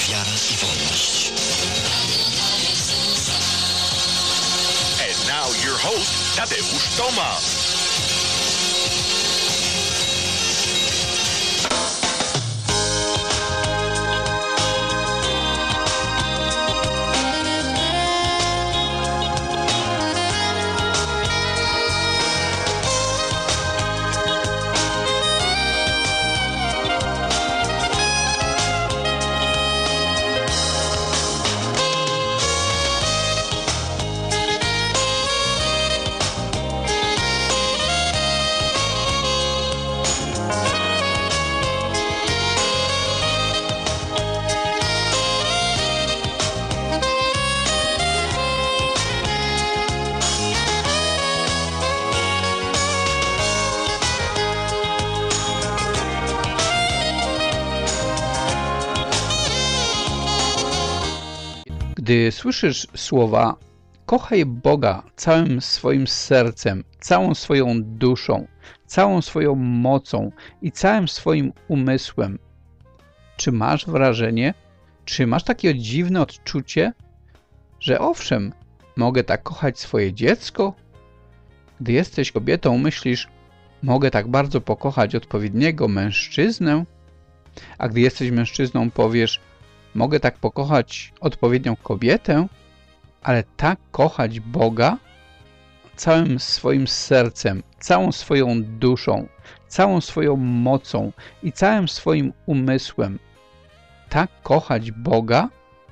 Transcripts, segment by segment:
wiara i wolność. And now your host, Tadeusz Tomasz. Gdy słyszysz słowa kochaj Boga całym swoim sercem, całą swoją duszą, całą swoją mocą i całym swoim umysłem, czy masz wrażenie, czy masz takie dziwne odczucie, że owszem, mogę tak kochać swoje dziecko? Gdy jesteś kobietą, myślisz, mogę tak bardzo pokochać odpowiedniego mężczyznę? A gdy jesteś mężczyzną, powiesz, mogę tak pokochać odpowiednią kobietę, ale tak kochać Boga całym swoim sercem, całą swoją duszą, całą swoją mocą i całym swoim umysłem. Tak kochać Boga?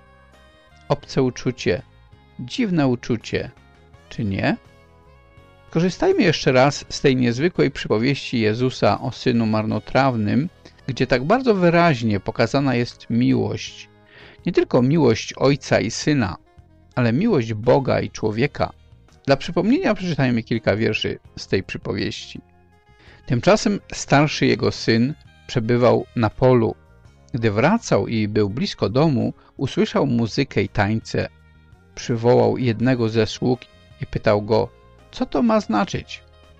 Obce uczucie, dziwne uczucie, czy nie? Korzystajmy jeszcze raz z tej niezwykłej przypowieści Jezusa o synu marnotrawnym, gdzie tak bardzo wyraźnie pokazana jest miłość. Nie tylko miłość Ojca i Syna, ale miłość Boga i człowieka. Dla przypomnienia przeczytajmy kilka wierszy z tej przypowieści. Tymczasem starszy jego syn przebywał na polu. Gdy wracał i był blisko domu, usłyszał muzykę i tańce. Przywołał jednego ze sług i pytał go, co to ma znaczyć?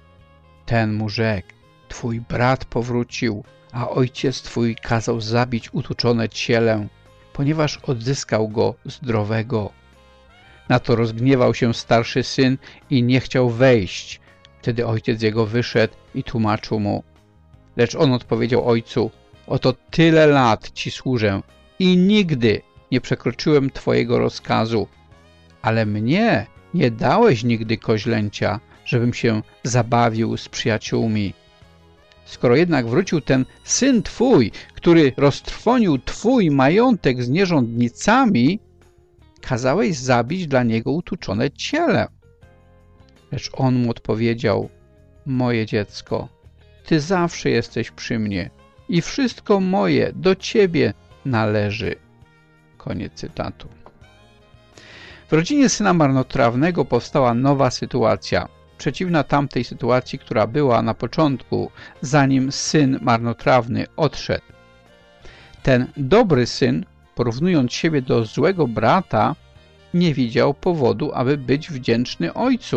Ten mu rzekł, twój brat powrócił, a ojciec twój kazał zabić utuczone cielę, ponieważ odzyskał go zdrowego. Na to rozgniewał się starszy syn i nie chciał wejść. Wtedy ojciec jego wyszedł i tłumaczył mu. Lecz on odpowiedział ojcu, oto tyle lat ci służę i nigdy nie przekroczyłem twojego rozkazu, ale mnie nie dałeś nigdy koźlęcia, żebym się zabawił z przyjaciółmi. Skoro jednak wrócił ten syn twój, który roztrwonił twój majątek z nierządnicami, kazałeś zabić dla niego utuczone ciele. Lecz on mu odpowiedział, moje dziecko, ty zawsze jesteś przy mnie i wszystko moje do ciebie należy. Koniec cytatu. W rodzinie syna marnotrawnego powstała nowa sytuacja, przeciwna tamtej sytuacji, która była na początku, zanim syn marnotrawny odszedł. Ten dobry syn, porównując siebie do złego brata, nie widział powodu, aby być wdzięczny ojcu.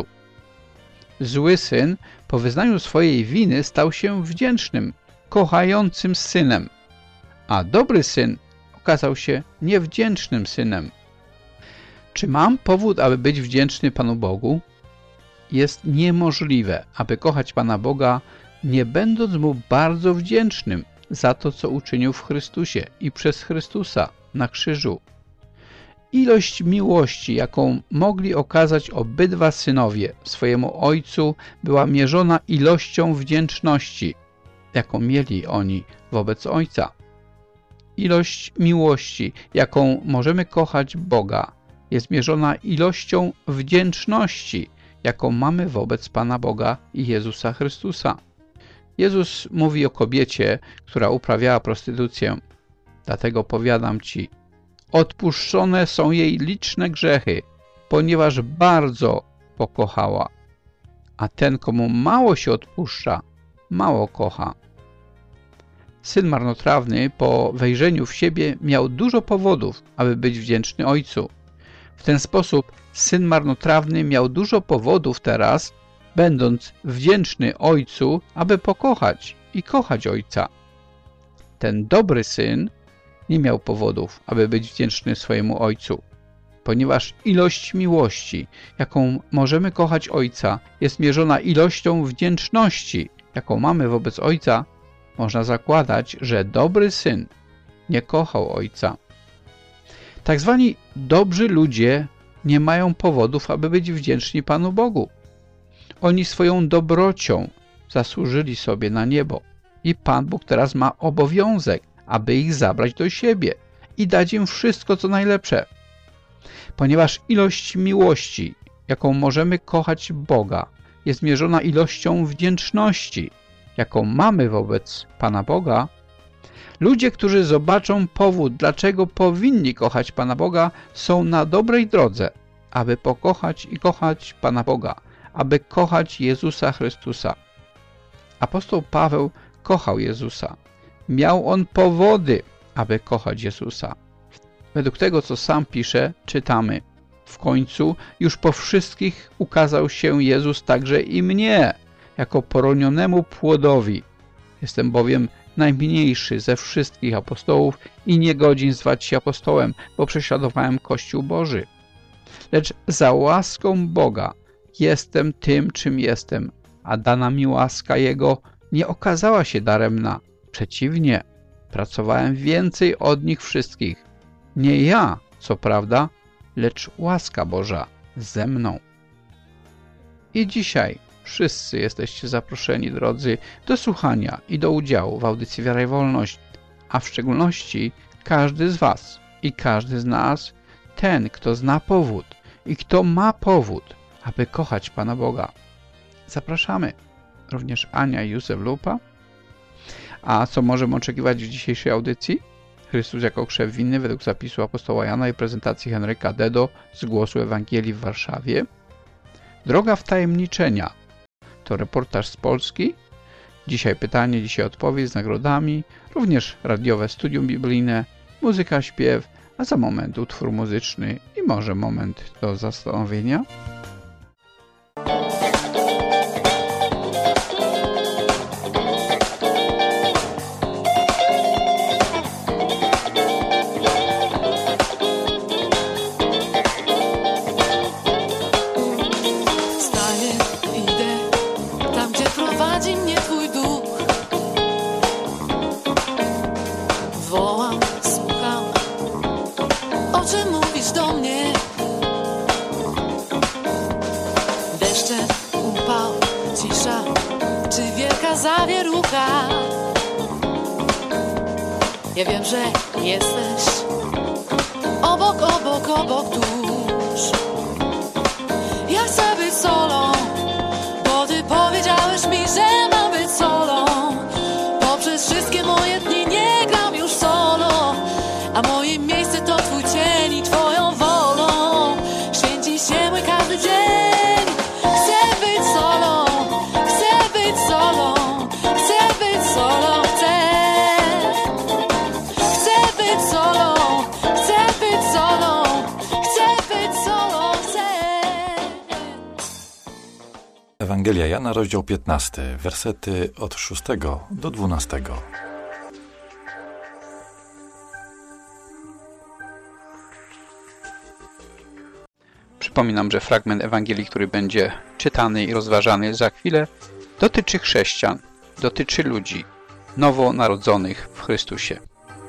Zły syn, po wyznaniu swojej winy, stał się wdzięcznym, kochającym synem, a dobry syn okazał się niewdzięcznym synem. Czy mam powód, aby być wdzięczny Panu Bogu? Jest niemożliwe, aby kochać Pana Boga, nie będąc Mu bardzo wdzięcznym za to, co uczynił w Chrystusie i przez Chrystusa na krzyżu. Ilość miłości, jaką mogli okazać obydwa synowie swojemu ojcu, była mierzona ilością wdzięczności, jaką mieli oni wobec ojca. Ilość miłości, jaką możemy kochać Boga, jest mierzona ilością wdzięczności, jaką mamy wobec Pana Boga i Jezusa Chrystusa. Jezus mówi o kobiecie, która uprawiała prostytucję. Dlatego powiadam ci, odpuszczone są jej liczne grzechy, ponieważ bardzo pokochała. A ten, komu mało się odpuszcza, mało kocha. Syn marnotrawny po wejrzeniu w siebie miał dużo powodów, aby być wdzięczny ojcu. W ten sposób syn marnotrawny miał dużo powodów teraz, będąc wdzięczny ojcu, aby pokochać i kochać ojca. Ten dobry syn nie miał powodów, aby być wdzięczny swojemu Ojcu, ponieważ ilość miłości, jaką możemy kochać Ojca, jest mierzona ilością wdzięczności, jaką mamy wobec Ojca. Można zakładać, że dobry syn nie kochał Ojca. Tak zwani dobrzy ludzie nie mają powodów, aby być wdzięczni Panu Bogu. Oni swoją dobrocią zasłużyli sobie na niebo i Pan Bóg teraz ma obowiązek, aby ich zabrać do siebie i dać im wszystko, co najlepsze. Ponieważ ilość miłości, jaką możemy kochać Boga, jest mierzona ilością wdzięczności, jaką mamy wobec Pana Boga, ludzie, którzy zobaczą powód, dlaczego powinni kochać Pana Boga, są na dobrej drodze, aby pokochać i kochać Pana Boga, aby kochać Jezusa Chrystusa. Apostoł Paweł kochał Jezusa. Miał on powody, aby kochać Jezusa. Według tego, co sam pisze, czytamy: w końcu już po wszystkich ukazał się Jezus także i mnie, jako poronionemu płodowi. Jestem bowiem najmniejszy ze wszystkich apostołów i niegodzin zwać się apostołem, bo prześladowałem Kościół Boży. Lecz za łaską Boga jestem tym, czym jestem, a dana mi łaska Jego nie okazała się daremna. Przeciwnie, pracowałem więcej od nich wszystkich. Nie ja, co prawda, lecz łaska Boża ze mną. I dzisiaj wszyscy jesteście zaproszeni, drodzy, do słuchania i do udziału w audycji Wiara i Wolność, a w szczególności każdy z Was i każdy z nas, ten, kto zna powód i kto ma powód, aby kochać Pana Boga. Zapraszamy również Ania i Józef Lupa. A co możemy oczekiwać w dzisiejszej audycji? Chrystus jako krzew winny według zapisu apostoła Jana i prezentacji Henryka Dedo z Głosu Ewangelii w Warszawie. Droga wtajemniczenia to reportaż z Polski. Dzisiaj pytanie, dzisiaj odpowiedź z nagrodami. Również radiowe studium biblijne, muzyka, śpiew, a za moment utwór muzyczny i może moment do zastanowienia. Ja wiem, że jesteś obok tuż. Ja chcę być solą, bo Ty powiedziałeś mi, że mam być solą. Poprzez wszystkie moje dni nie gram już solo, a moje miejsce to Twój cień i Twoją wolą. Święci się mój każdy dzień. Chcę być solą, chcę być solą, chcę być solą, Ewangelia Jana, rozdział 15, wersety od 6 do 12. Przypominam, że fragment Ewangelii, który będzie czytany i rozważany za chwilę, dotyczy chrześcijan, dotyczy ludzi nowonarodzonych w Chrystusie.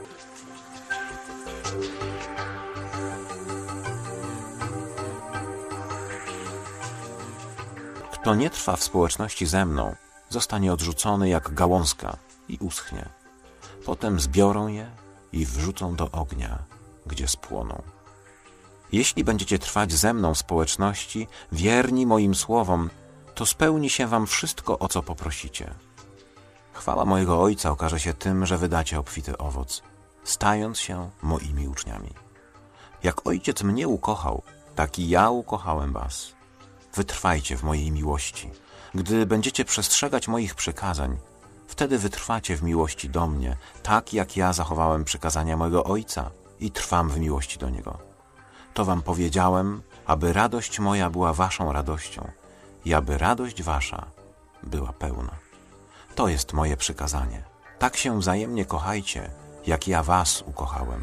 Kto nie trwa w społeczności ze mną, zostanie odrzucony jak gałązka i uschnie. Potem zbiorą je i wrzucą do ognia, gdzie spłoną. Jeśli będziecie trwać ze mną w społeczności, wierni moim słowom, to spełni się wam wszystko, o co poprosicie. Chwała mojego Ojca okaże się tym, że wydacie obfity owoc, stając się moimi uczniami. Jak Ojciec mnie ukochał, tak i ja ukochałem was. Wytrwajcie w mojej miłości. Gdy będziecie przestrzegać moich przykazań, wtedy wytrwacie w miłości do mnie, tak jak ja zachowałem przykazania mojego Ojca i trwam w miłości do Niego. To wam powiedziałem, aby radość moja była waszą radością i aby radość wasza była pełna. To jest moje przykazanie. Tak się wzajemnie kochajcie, jak ja was ukochałem.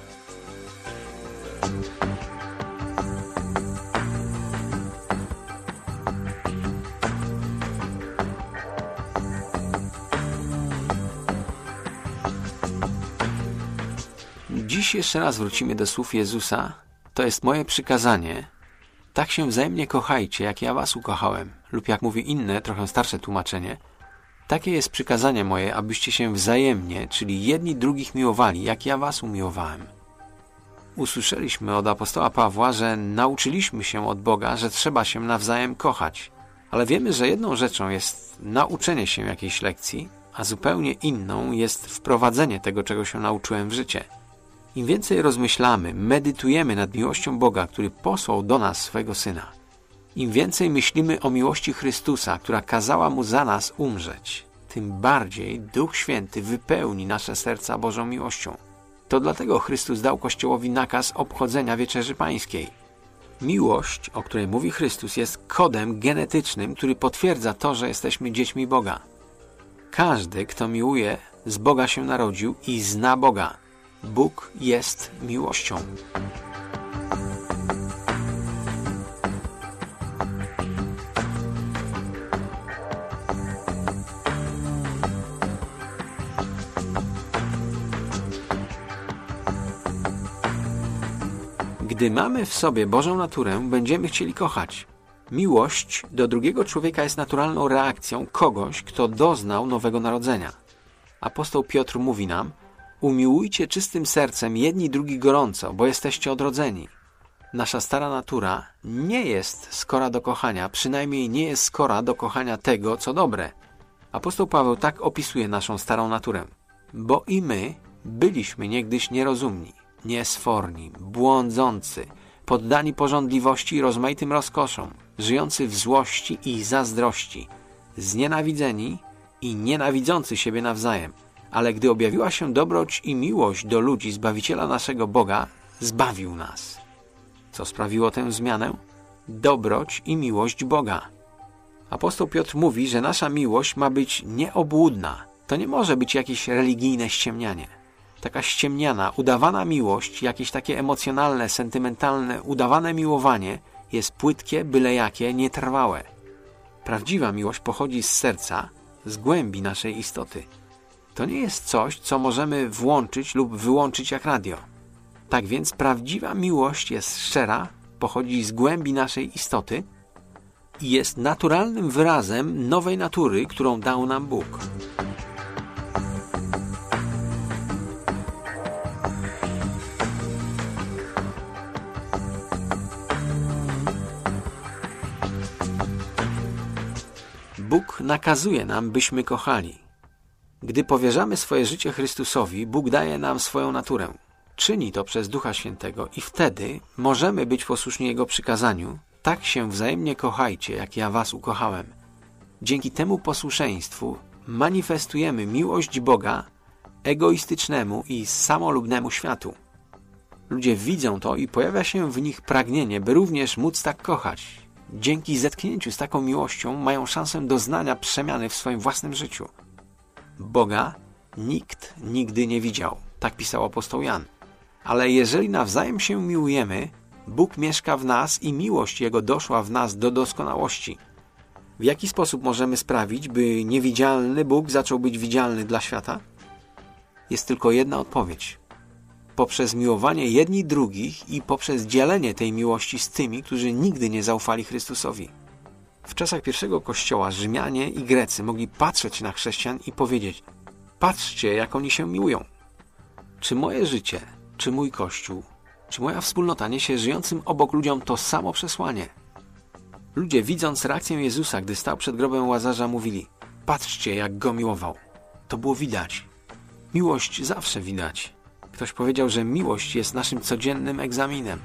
Dziś jeszcze raz wrócimy do słów Jezusa. To jest moje przykazanie. Tak się wzajemnie kochajcie, jak ja was ukochałem. Lub jak mówi inne, trochę starsze tłumaczenie. Takie jest przykazanie moje, abyście się wzajemnie, czyli jedni drugich miłowali, jak ja was umiłowałem. Usłyszeliśmy od apostoła Pawła, że nauczyliśmy się od Boga, że trzeba się nawzajem kochać. Ale wiemy, że jedną rzeczą jest nauczenie się jakiejś lekcji, a zupełnie inną jest wprowadzenie tego, czego się nauczyłem w życie. Im więcej rozmyślamy, medytujemy nad miłością Boga, który posłał do nas swego Syna, im więcej myślimy o miłości Chrystusa, która kazała Mu za nas umrzeć, tym bardziej Duch Święty wypełni nasze serca Bożą miłością. To dlatego Chrystus dał Kościołowi nakaz obchodzenia Wieczerzy Pańskiej. Miłość, o której mówi Chrystus, jest kodem genetycznym, który potwierdza to, że jesteśmy dziećmi Boga. Każdy, kto miłuje, z Boga się narodził i zna Boga. Bóg jest miłością. Gdy mamy w sobie Bożą naturę, będziemy chcieli kochać. Miłość do drugiego człowieka jest naturalną reakcją kogoś, kto doznał nowego narodzenia. Apostoł Piotr mówi nam: umiłujcie czystym sercem jedni drugi gorąco, bo jesteście odrodzeni. Nasza stara natura nie jest skora do kochania, przynajmniej nie jest skora do kochania tego, co dobre. Apostoł Paweł tak opisuje naszą starą naturę. Bo i my byliśmy niegdyś nierozumni, niesforni, błądzący, poddani pożądliwości i rozmaitym rozkoszom, żyjący w złości i zazdrości, znienawidzeni i nienawidzący siebie nawzajem. Ale gdy objawiła się dobroć i miłość do ludzi Zbawiciela naszego Boga, zbawił nas. Co sprawiło tę zmianę? Dobroć i miłość Boga. Apostoł Piotr mówi, że nasza miłość ma być nieobłudna. To nie może być jakieś religijne ściemnianie. Taka ściemniana, udawana miłość, jakieś takie emocjonalne, sentymentalne, udawane miłowanie jest płytkie, byle jakie, nietrwałe. Prawdziwa miłość pochodzi z serca, z głębi naszej istoty. To nie jest coś, co możemy włączyć lub wyłączyć jak radio. Tak więc prawdziwa miłość jest szczera, pochodzi z głębi naszej istoty i jest naturalnym wyrazem nowej natury, którą dał nam Bóg. Bóg nakazuje nam, byśmy kochali. Gdy powierzamy swoje życie Chrystusowi, Bóg daje nam swoją naturę. Czyni to przez Ducha Świętego i wtedy możemy być posłuszni Jego przykazaniu: tak się wzajemnie kochajcie, jak ja was ukochałem. Dzięki temu posłuszeństwu manifestujemy miłość Boga egoistycznemu i samolubnemu światu. Ludzie widzą to i pojawia się w nich pragnienie, by również móc tak kochać. Dzięki zetknięciu z taką miłością mają szansę doznania przemiany w swoim własnym życiu. Boga nikt nigdy nie widział, tak pisał apostoł Jan. Ale jeżeli nawzajem się miłujemy, Bóg mieszka w nas i miłość Jego doszła w nas do doskonałości. W jaki sposób możemy sprawić, by niewidzialny Bóg zaczął być widzialny dla świata? Jest tylko jedna odpowiedź. Poprzez miłowanie jedni drugich i poprzez dzielenie tej miłości z tymi, którzy nigdy nie zaufali Chrystusowi. W czasach pierwszego Kościoła Rzymianie i Grecy mogli patrzeć na chrześcijan i powiedzieć: patrzcie, jak oni się miłują. Czy moje życie, czy mój Kościół, czy moja wspólnota niesie żyjącym obok ludziom to samo przesłanie? Ludzie, widząc reakcję Jezusa, gdy stał przed grobem Łazarza, mówili: patrzcie, jak go miłował. To było widać. Miłość zawsze widać. Ktoś powiedział, że miłość jest naszym codziennym egzaminem.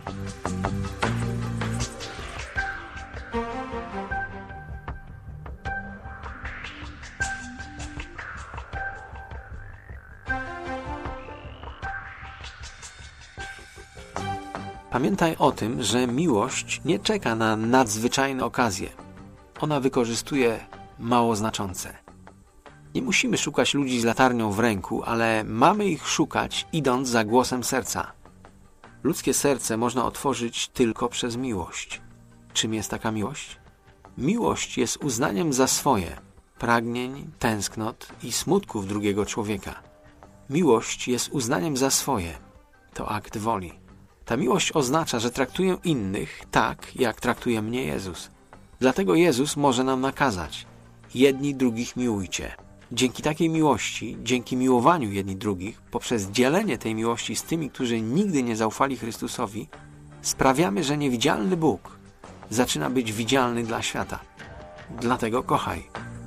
Pamiętaj o tym, że miłość nie czeka na nadzwyczajne okazje. Ona wykorzystuje mało znaczące. Nie musimy szukać ludzi z latarnią w ręku, ale mamy ich szukać, idąc za głosem serca. Ludzkie serce można otworzyć tylko przez miłość. Czym jest taka miłość? Miłość jest uznaniem za swoje pragnień, tęsknot i smutków drugiego człowieka. Miłość jest uznaniem za swoje. To akt woli. Ta miłość oznacza, że traktuję innych tak, jak traktuje mnie Jezus. Dlatego Jezus może nam nakazać: jedni drugich miłujcie. Dzięki takiej miłości, dzięki miłowaniu jedni drugich, poprzez dzielenie tej miłości z tymi, którzy nigdy nie zaufali Chrystusowi, sprawiamy, że niewidzialny Bóg zaczyna być widzialny dla świata. Dlatego kochaj.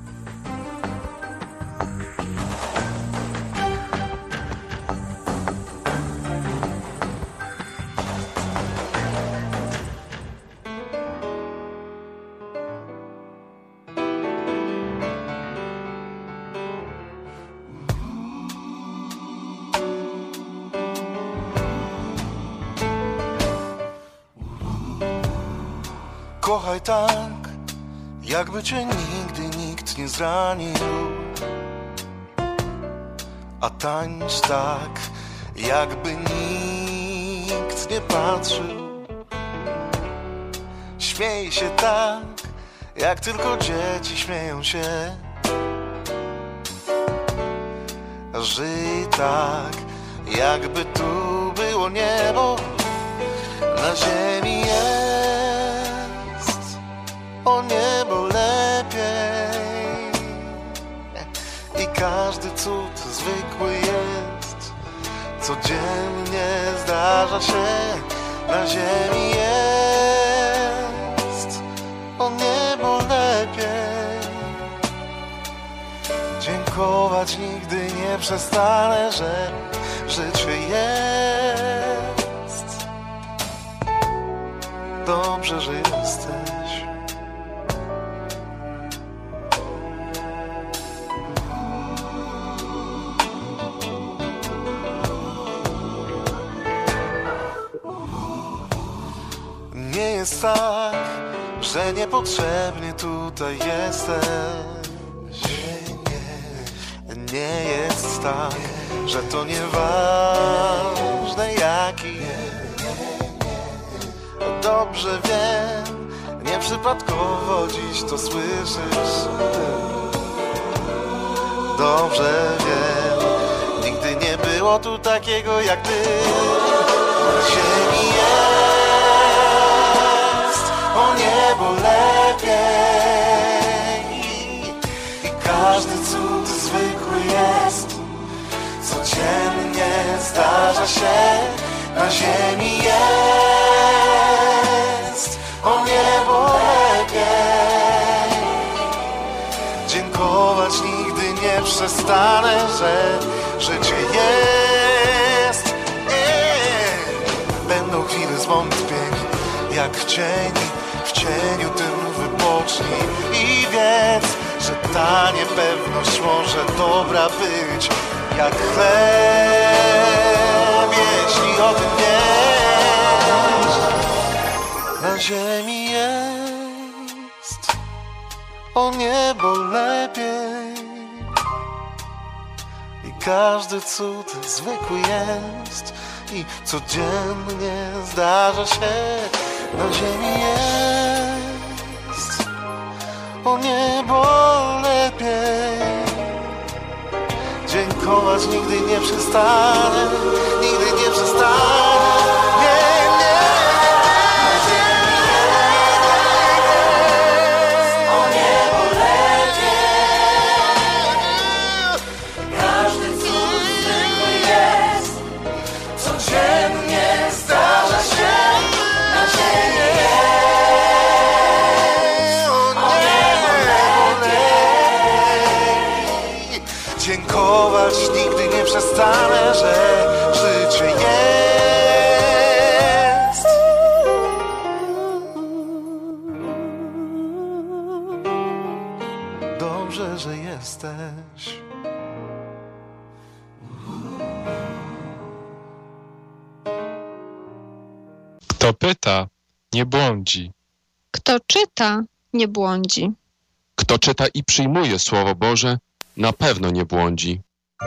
Kochaj tak, jakby cię nigdy nikt nie zranił, a tańcz tak, jakby nikt nie patrzył. Śmiej się tak, jak tylko dzieci śmieją się. Żyj tak, jakby tu było niebo na ziemi jest. O niebo lepiej. I każdy cud zwykły jest. Codziennie zdarza się. Na ziemi jest. O niebo lepiej. Dziękować nigdy nie przestanę, że życie jest. Dobrze, że jesteś. Nie jest tak, że niepotrzebnie tutaj jesteś. Nie jest tak, że to nieważne jaki. Dobrze wiem, nieprzypadkowo dziś to słyszysz. Dobrze wiem, nigdy nie było tu takiego jak ty. Na ziemi jest o niebo lepiej. I każdy cud zwykły jest. Codziennie zdarza się. Na ziemi jest o niebo lepiej. Dziękować nigdy nie przestanę, że życie jest. Będą chwile zwątpień, jak w cieniu tym wybocznij. I wiedz, że ta niepewność może dobra być jak chleb, jeśli o tym wiesz. Na ziemi jest o niebo lepiej. I każdy cud zwykły jest. I codziennie zdarza się. Na ziemi jest o niebo lepiej. Dziękować nigdy nie przestanę. Nigdy nie przestanę. Nie, nie. Na ziemi jest o niebo lepiej. Każdy cud zwykły jest. Codziennie zdarza się. Na ziemi jest o niebo lepiej. Dziękować nigdy nie przestanę, że życie jest. Dobrze, że jesteś. Kto pyta, nie błądzi. Kto czyta, nie błądzi. Kto czyta i przyjmuje Słowo Boże, Na pewno nie błądzi.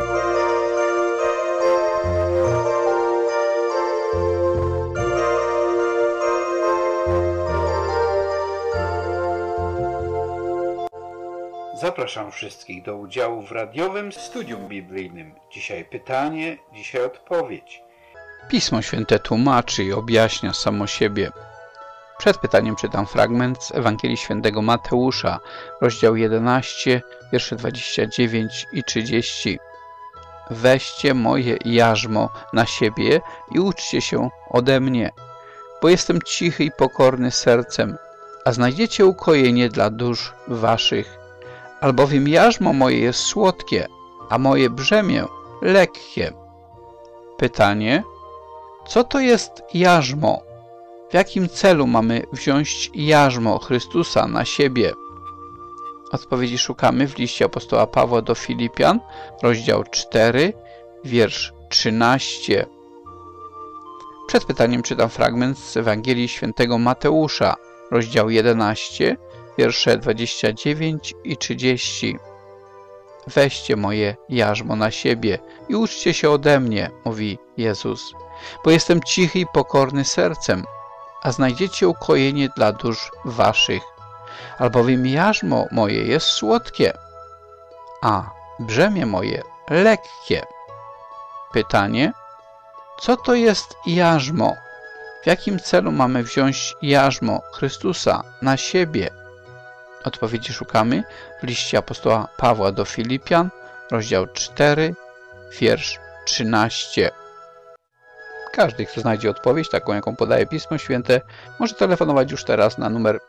Zapraszam wszystkich do udziału w radiowym studium biblijnym. Dzisiaj pytanie, dzisiaj odpowiedź. Pismo Święte tłumaczy i objaśnia samo siebie. Przed pytaniem czytam fragment z Ewangelii Świętego Mateusza, rozdział 11, wiersze 29 i 30. Weźcie moje jarzmo na siebie i uczcie się ode mnie, bo jestem cichy i pokorny sercem, a znajdziecie ukojenie dla dusz waszych. Albowiem jarzmo moje jest słodkie, a moje brzemię lekkie. Pytanie: co to jest jarzmo? W jakim celu mamy wziąć jarzmo Chrystusa na siebie? Odpowiedzi szukamy w liście apostoła Pawła do Filipian, rozdział 4, wiersz 13. Przed pytaniem czytam fragment z Ewangelii Świętego Mateusza, rozdział 11, wiersze 29 i 30. Weźcie moje jarzmo na siebie i uczcie się ode mnie, mówi Jezus, bo jestem cichy i pokorny sercem, a znajdziecie ukojenie dla dusz waszych. Albowiem jarzmo moje jest słodkie, a brzemię moje lekkie. Pytanie: co to jest jarzmo? W jakim celu mamy wziąć jarzmo Chrystusa na siebie? Odpowiedzi szukamy w liście apostoła Pawła do Filipian, rozdział 4, wiersz 13. Każdy, kto znajdzie odpowiedź, taką jaką podaje Pismo Święte, może telefonować już teraz na numer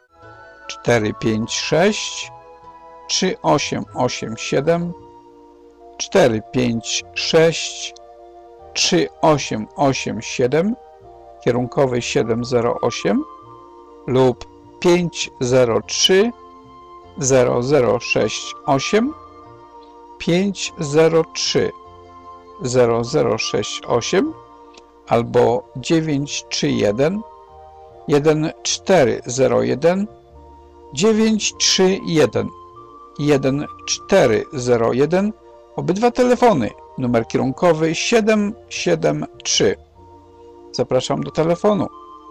456 3887 456 3887 kierunkowy 708 lub 503 0068 503 0068 albo 931 1401 931 1401. Obydwa telefony, numer kierunkowy 773. Zapraszam do telefonu.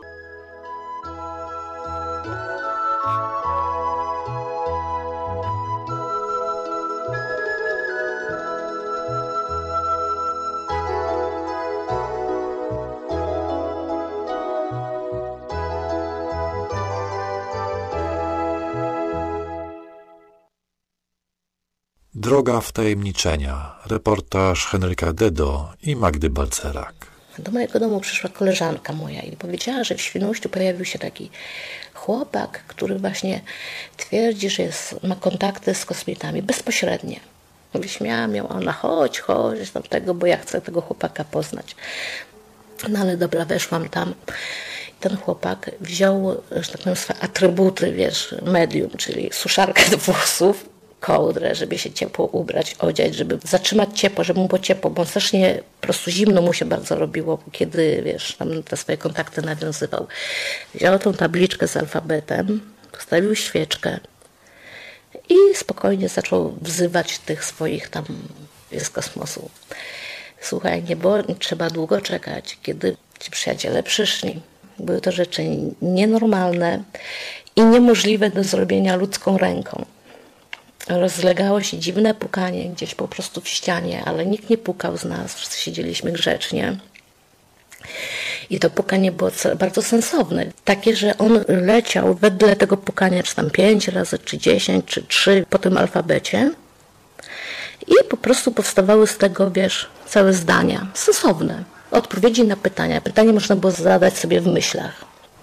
Droga wtajemniczenia. Reportaż Henryka Dedo i Magdy Balcerak. Do mojego domu przyszła koleżanka moja i powiedziała, że w Świnoujściu pojawił się taki chłopak, który właśnie twierdzi, że ma kontakty z kosmitami bezpośrednie. Wyśmiałam ją, ona chodź tam tego, bo ja chcę tego chłopaka poznać. No ale dobra, weszłam tam. Ten chłopak wziął, że tak powiem, swoje atrybuty, medium, czyli suszarkę do włosów, kołdrę, żeby się ciepło ubrać, odziać, żeby zatrzymać ciepło, żeby mu było ciepło, bo on strasznie po prostu zimno mu się bardzo robiło, kiedy, tam te swoje kontakty nawiązywał. Wziął tą tabliczkę z alfabetem, postawił świeczkę i spokojnie zaczął wzywać tych swoich tam z kosmosu. Słuchaj, nie było trzeba długo czekać, kiedy ci przyjaciele przyszli. Były to rzeczy nienormalne i niemożliwe do zrobienia ludzką ręką. Rozlegało się dziwne pukanie gdzieś po prostu w ścianie, ale nikt nie pukał z nas, wszyscy siedzieliśmy grzecznie. I to pukanie było bardzo sensowne. Takie, że on leciał wedle tego pukania, czy tam 5 razy, czy 10, czy 3 po tym alfabecie. I po prostu powstawały z tego, całe zdania sensowne. Odpowiedzi na pytania. Pytanie można było zadać sobie w myślach.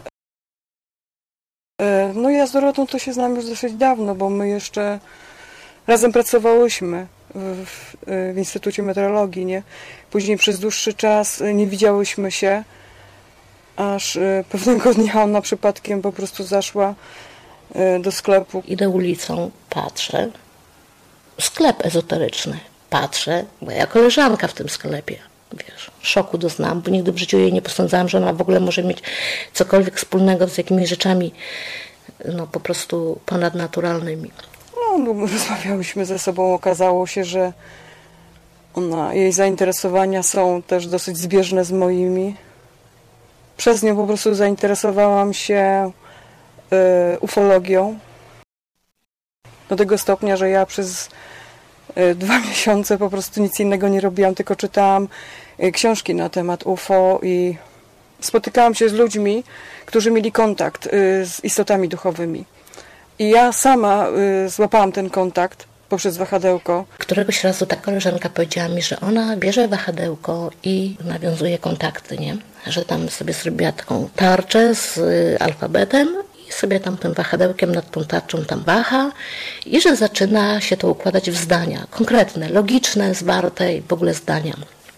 No ja z Dorotą to się znam już dosyć dawno, bo my jeszcze razem pracowałyśmy w Instytucie Meteorologii, nie? Później przez dłuższy czas nie widziałyśmy się, aż pewnego dnia ona przypadkiem po prostu zaszła do sklepu. Idę ulicą, patrzę, sklep ezoteryczny, patrzę, moja koleżanka w tym sklepie. Szoku doznałam, bo nigdy w życiu jej nie posądzałam, że ona w ogóle może mieć cokolwiek wspólnego z jakimiś rzeczami po prostu ponadnaturalnymi. No rozmawiałyśmy ze sobą. Okazało się, że jej zainteresowania są też dosyć zbieżne z moimi. Przez nią po prostu zainteresowałam się ufologią. Do tego stopnia, że ja przez 2 miesiące po prostu nic innego nie robiłam, tylko czytałam książki na temat UFO i spotykałam się z ludźmi, którzy mieli kontakt z istotami duchowymi. I ja sama złapałam ten kontakt poprzez wahadełko. Któregoś razu ta koleżanka powiedziała mi, że ona bierze wahadełko i nawiązuje kontakty, nie? Że tam sobie zrobiła taką tarczę z alfabetem i sobie tam tym wahadełkiem nad tą tarczą tam waha i że zaczyna się to układać w zdania konkretne, logiczne, zwarte i w ogóle zdania.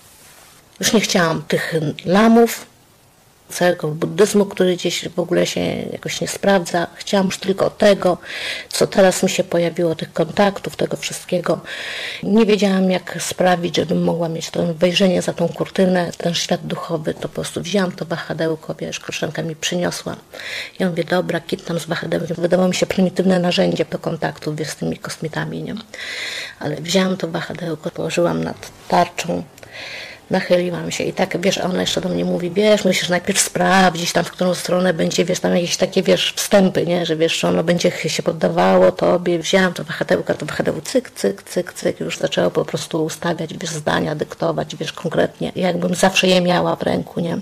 Już nie chciałam tych lamów, całego buddyzmu, który gdzieś w ogóle się jakoś nie sprawdza. Chciałam już tylko tego, co teraz mi się pojawiło, tych kontaktów, tego wszystkiego. Nie wiedziałam, jak sprawić, żebym mogła mieć to wejrzenie za tą kurtynę, ten świat duchowy. To po prostu wzięłam to wahadełko, wiesz, koleżanka mi przyniosła. Ja mówię, dobra, kit tam z wahadełkiem. Wydawało mi się prymitywne narzędzie do kontaktu, wiesz, z tymi kosmitami, nie? Ale wzięłam to wahadełko, położyłam nad tarczą, nachyliłam się i tak, wiesz, ona jeszcze do mnie mówi, wiesz, musisz najpierw sprawdzić tam, w którą stronę będzie, wiesz, tam jakieś takie, wiesz, wstępy, nie, że wiesz, że ono będzie się poddawało tobie. Wzięłam to wahadełko, cyk, cyk, cyk, cyk, już zaczęło po prostu ustawiać, wiesz, zdania, dyktować, wiesz, konkretnie, jakbym zawsze je miała w ręku, nie.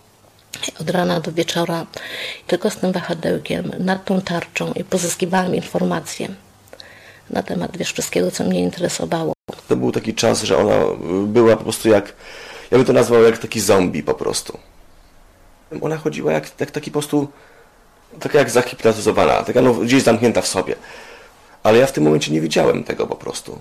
Od rana do wieczora, tylko z tym wahadełkiem, nad tą tarczą i pozyskiwałam informacje na temat, wiesz, wszystkiego, co mnie interesowało. To był taki czas, że ona była po prostu jak, ja bym to nazwał jak taki zombie po prostu. Ona chodziła jak taki po prostu, taka jak zahipnotyzowana, taka no, gdzieś zamknięta w sobie. Ale ja w tym momencie nie widziałem tego po prostu.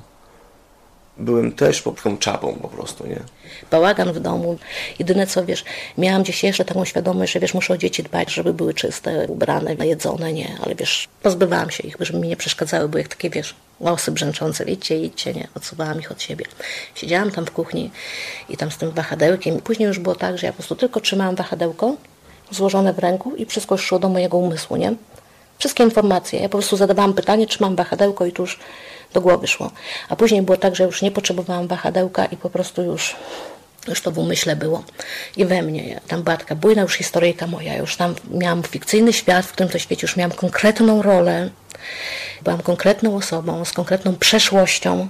Byłem też taką czapą po prostu, nie? Bałagan w domu. Jedyne co, wiesz, miałam gdzieś jeszcze taką świadomość, że wiesz, muszę o dzieci dbać, żeby były czyste, ubrane, najedzone, nie? Ale wiesz, pozbywałam się ich, żeby mi nie przeszkadzały, były jak takie, wiesz, łosy brzęczące, idźcie, nie? Odsuwałam ich od siebie. Siedziałam tam w kuchni i tam z tym wahadełkiem. Później już było tak, że ja po prostu tylko trzymałam wahadełko złożone w ręku i wszystko szło do mojego umysłu, nie? Wszystkie informacje. Ja po prostu zadawałam pytanie, czy mam wahadełko i tu już do głowy szło. A później było tak, że już nie potrzebowałam wahadełka i po prostu już to w umyśle było. I we mnie. Tam była taka bujna już historyjka moja. Już tam miałam fikcyjny świat, w którym to świecie już miałam konkretną rolę. Byłam konkretną osobą, z konkretną przeszłością,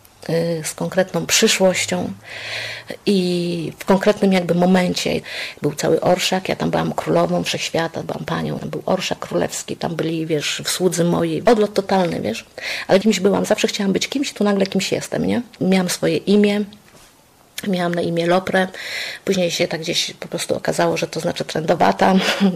z konkretną przyszłością i w konkretnym jakby momencie był cały orszak, ja tam byłam królową wszechświata, byłam panią, tam był orszak królewski, tam byli, wiesz, w słudzy mojej, odlot totalny, wiesz, ale kimś byłam, zawsze chciałam być kimś, tu nagle kimś jestem, nie? Miałam swoje imię, miałam na imię Loprę, później się tak gdzieś po prostu okazało, że to znaczy trendowata,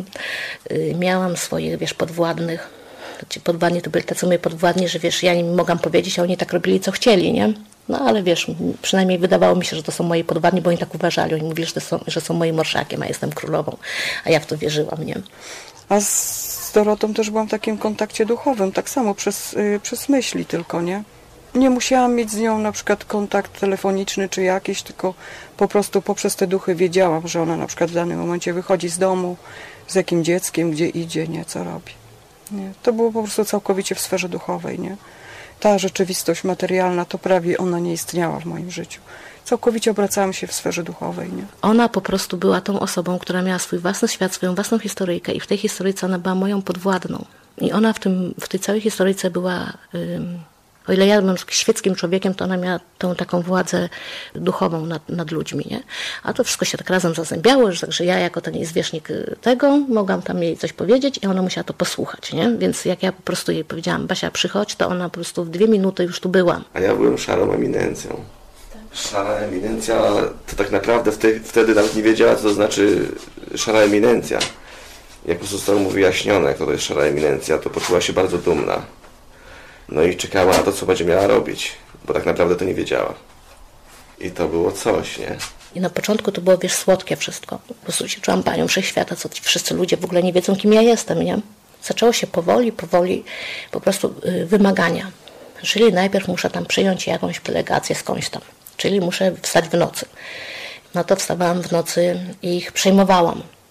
miałam swoich, wiesz, podwładnych. Ci podwładni to byli tacy moi podwładni, że wiesz, ja im mogłam powiedzieć, a oni tak robili, co chcieli, nie? No ale wiesz, przynajmniej wydawało mi się, że to są moi podwładni, bo oni tak uważali. Oni mówili, że są moim orszakiem, a jestem królową. A ja w to wierzyłam, nie? A z Dorotą też byłam w takim kontakcie duchowym, tak samo przez myśli tylko, nie? Nie musiałam mieć z nią na przykład kontakt telefoniczny czy jakiś, tylko po prostu poprzez te duchy wiedziałam, że ona na przykład w danym momencie wychodzi z domu, z jakim dzieckiem, gdzie idzie, nie, co robi. Nie. To było po prostu całkowicie w sferze duchowej, nie? Ta rzeczywistość materialna, to prawie ona nie istniała w moim życiu. Całkowicie obracałam się w sferze duchowej, nie? Ona po prostu była tą osobą, która miała swój własny świat, swoją własną historyjkę i w tej historyjce ona była moją podwładną. I ona w tej całej historyjce była... O ile ja byłem świeckim człowiekiem, to ona miała tą taką władzę duchową nad ludźmi, nie? A to wszystko się tak razem zazębiało, że ja jako ten jej zwierzchnik tego mogłam tam jej coś powiedzieć i ona musiała to posłuchać, nie? Więc jak ja po prostu jej powiedziałam, Basia, przychodź, to ona po prostu w 2 minuty już tu była. A ja byłem szarą eminencją. Szara eminencja to tak naprawdę wtedy nawet nie wiedziała, co to znaczy szara eminencja. Jak po prostu zostało mu wyjaśnione, jak to jest szara eminencja, to poczuła się bardzo dumna. No i czekała na to, co będzie miała robić, bo tak naprawdę to nie wiedziała. I to było coś, nie? I na początku to było, wiesz, słodkie wszystko. Po prostu się czułam panią wszechświata, co ci wszyscy ludzie w ogóle nie wiedzą, kim ja jestem, nie? Zaczęło się powoli po prostu wymagania. Czyli najpierw muszę tam przyjąć jakąś delegację skądś tam. Czyli muszę wstać w nocy. No to wstawałam w nocy i ich przejmowałam.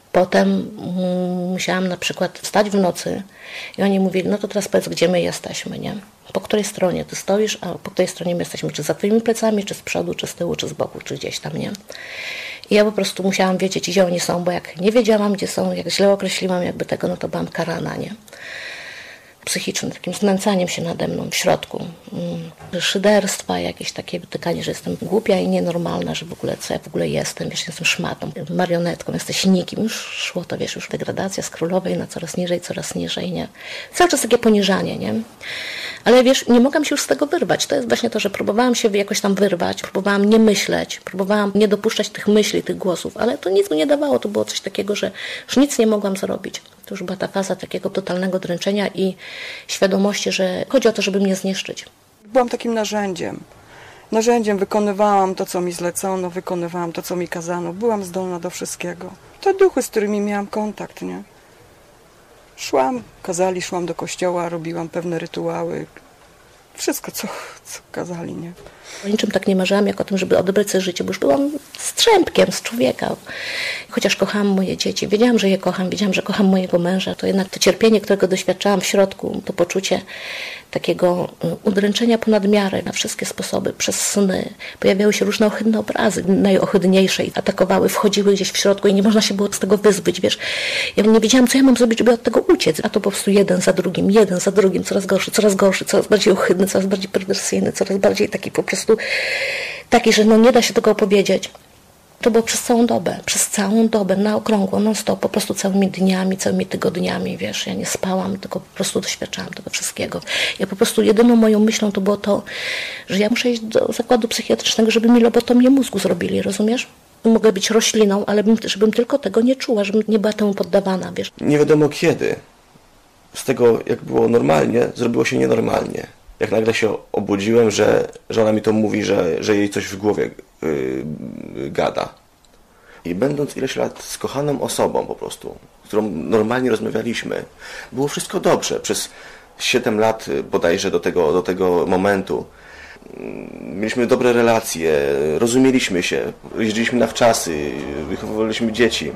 Potem musiałam na przykład wstać w nocy i oni mówili, no to teraz powiedz, gdzie my jesteśmy, nie? Po której stronie ty stoisz, a po której stronie my jesteśmy, czy za twoimi plecami, czy z przodu, czy z tyłu, czy z boku, czy gdzieś tam, nie? I ja po prostu musiałam wiedzieć, gdzie oni są, bo jak nie wiedziałam, gdzie są, jak źle określiłam jakby tego, no to byłam karana, nie? Psychicznym, takim znęcaniem się nade mną w środku. Szyderstwa, jakieś takie wytykanie, że jestem głupia i nienormalna, że w ogóle co ja w ogóle jestem, wiesz, jestem szmatą, marionetką, jesteś nikim. Już szło to, wiesz, już degradacja z królowej na coraz niżej, nie? Cały czas takie poniżanie, nie? Ale wiesz, nie mogłam się już z tego wyrwać. To jest właśnie to, że próbowałam się jakoś tam wyrwać, próbowałam nie myśleć, próbowałam nie dopuszczać tych myśli, tych głosów, ale to nic mi nie dawało. To było coś takiego, że już nic nie mogłam zrobić. To już była ta faza takiego totalnego dręczenia i świadomości, że chodzi o to, żeby mnie zniszczyć. Byłam takim narzędziem. Wykonywałam to, co mi zlecono, wykonywałam to, co mi kazano. Byłam zdolna do wszystkiego. To duchy, z którymi miałam kontakt, nie? Szłam do kościoła, robiłam pewne rytuały. Wszystko, co kazali, nie? O niczym tak nie marzyłam, jak o tym, żeby odebrać sobie życie, bo już byłam strzępkiem z człowieka. Chociaż kochałam moje dzieci, wiedziałam, że je kocham, wiedziałam, że kocham mojego męża, to jednak to cierpienie, którego doświadczałam w środku, to poczucie takiego udręczenia ponad miarę na wszystkie sposoby, przez sny. Pojawiały się różne ohydne obrazy, najohydniejsze i atakowały, wchodziły gdzieś w środku i nie można się było z tego wyzbyć, wiesz. Ja nie wiedziałam, co ja mam zrobić, żeby od tego uciec, a to po prostu jeden za drugim, coraz gorszy, coraz bardziej ohydny, coraz bardziej perwersyjny, coraz bardziej taki po prostu, taki, że no nie da się tego opowiedzieć. To było przez całą dobę, na okrągło, non stop, po prostu całymi dniami, całymi tygodniami, wiesz, ja nie spałam, tylko po prostu doświadczałam tego wszystkiego. Ja po prostu jedyną moją myślą to było to, że ja muszę iść do zakładu psychiatrycznego, żeby mi lobotomię mózgu zrobili, rozumiesz? Mogę być rośliną, ale żebym tylko tego nie czuła, żebym nie była temu poddawana, wiesz. Nie wiadomo kiedy. Z tego, jak było normalnie, zrobiło się nienormalnie. Jak nagle się obudziłem, że ona mi to mówi, że jej coś w głowie gada. I będąc ileś lat z kochaną osobą po prostu, z którą normalnie rozmawialiśmy, było wszystko dobrze. Przez 7 lat bodajże do tego momentu mieliśmy dobre relacje, rozumieliśmy się, jeździliśmy na wczasy, wychowywaliśmy dzieci.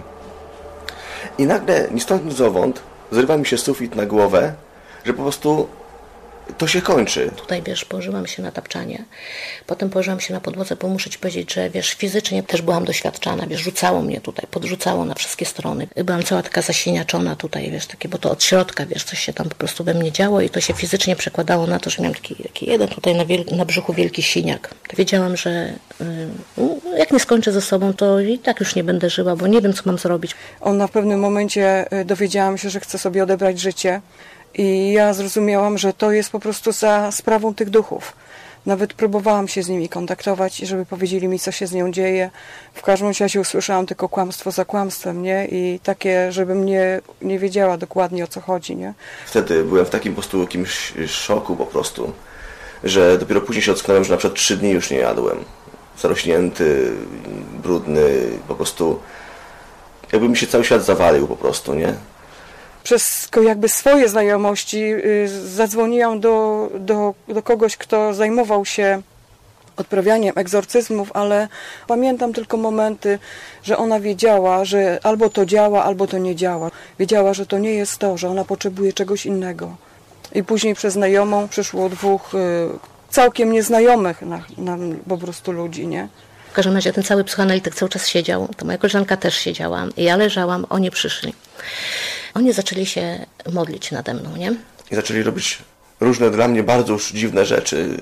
I nagle, ni stąd, ni zowąd, zrywa mi się sufit na głowę, że po prostu to się kończy. Tutaj, wiesz, położyłam się na tapczanie, potem położyłam się na podłodze, bo muszę ci powiedzieć, że, wiesz, fizycznie też byłam doświadczana, wiesz, rzucało mnie tutaj, podrzucało na wszystkie strony. Byłam cała taka zasiniaczona tutaj, wiesz, takie, bo to od środka, wiesz, coś się tam po prostu we mnie działo i to się fizycznie przekładało na to, że miałam taki jeden tutaj na brzuchu wielki siniak. To wiedziałam, że jak nie skończę ze sobą, to i tak już nie będę żyła, bo nie wiem, co mam zrobić. Ona w pewnym momencie dowiedziałam się, że chce sobie odebrać życie. I ja zrozumiałam, że to jest po prostu za sprawą tych duchów. Nawet próbowałam się z nimi kontaktować, żeby powiedzieli mi, co się z nią dzieje. W każdym razie usłyszałam tylko kłamstwo za kłamstwem, nie? I takie, żebym nie wiedziała dokładnie, o co chodzi, nie? Wtedy byłem w takim po prostu jakimś szoku po prostu, że dopiero później się ocknąłem, że na przykład 3 dni już nie jadłem. Zarośnięty, brudny, po prostu jakby mi się cały świat zawalił po prostu, nie? Przez jakby swoje znajomości zadzwoniłam do kogoś, kto zajmował się odprawianiem egzorcyzmów, ale pamiętam tylko momenty, że ona wiedziała, że albo to działa, albo to nie działa. Wiedziała, że to nie jest to, że ona potrzebuje czegoś innego. I później przez znajomą przyszło 2 całkiem nieznajomych nam po prostu ludzi, nie? W każdym razie ten cały psychoanalityk cały czas siedział, to moja koleżanka też siedziała, ja leżałam, oni przyszli. Oni zaczęli się modlić nade mną, nie? I zaczęli robić różne dla mnie bardzo już dziwne rzeczy.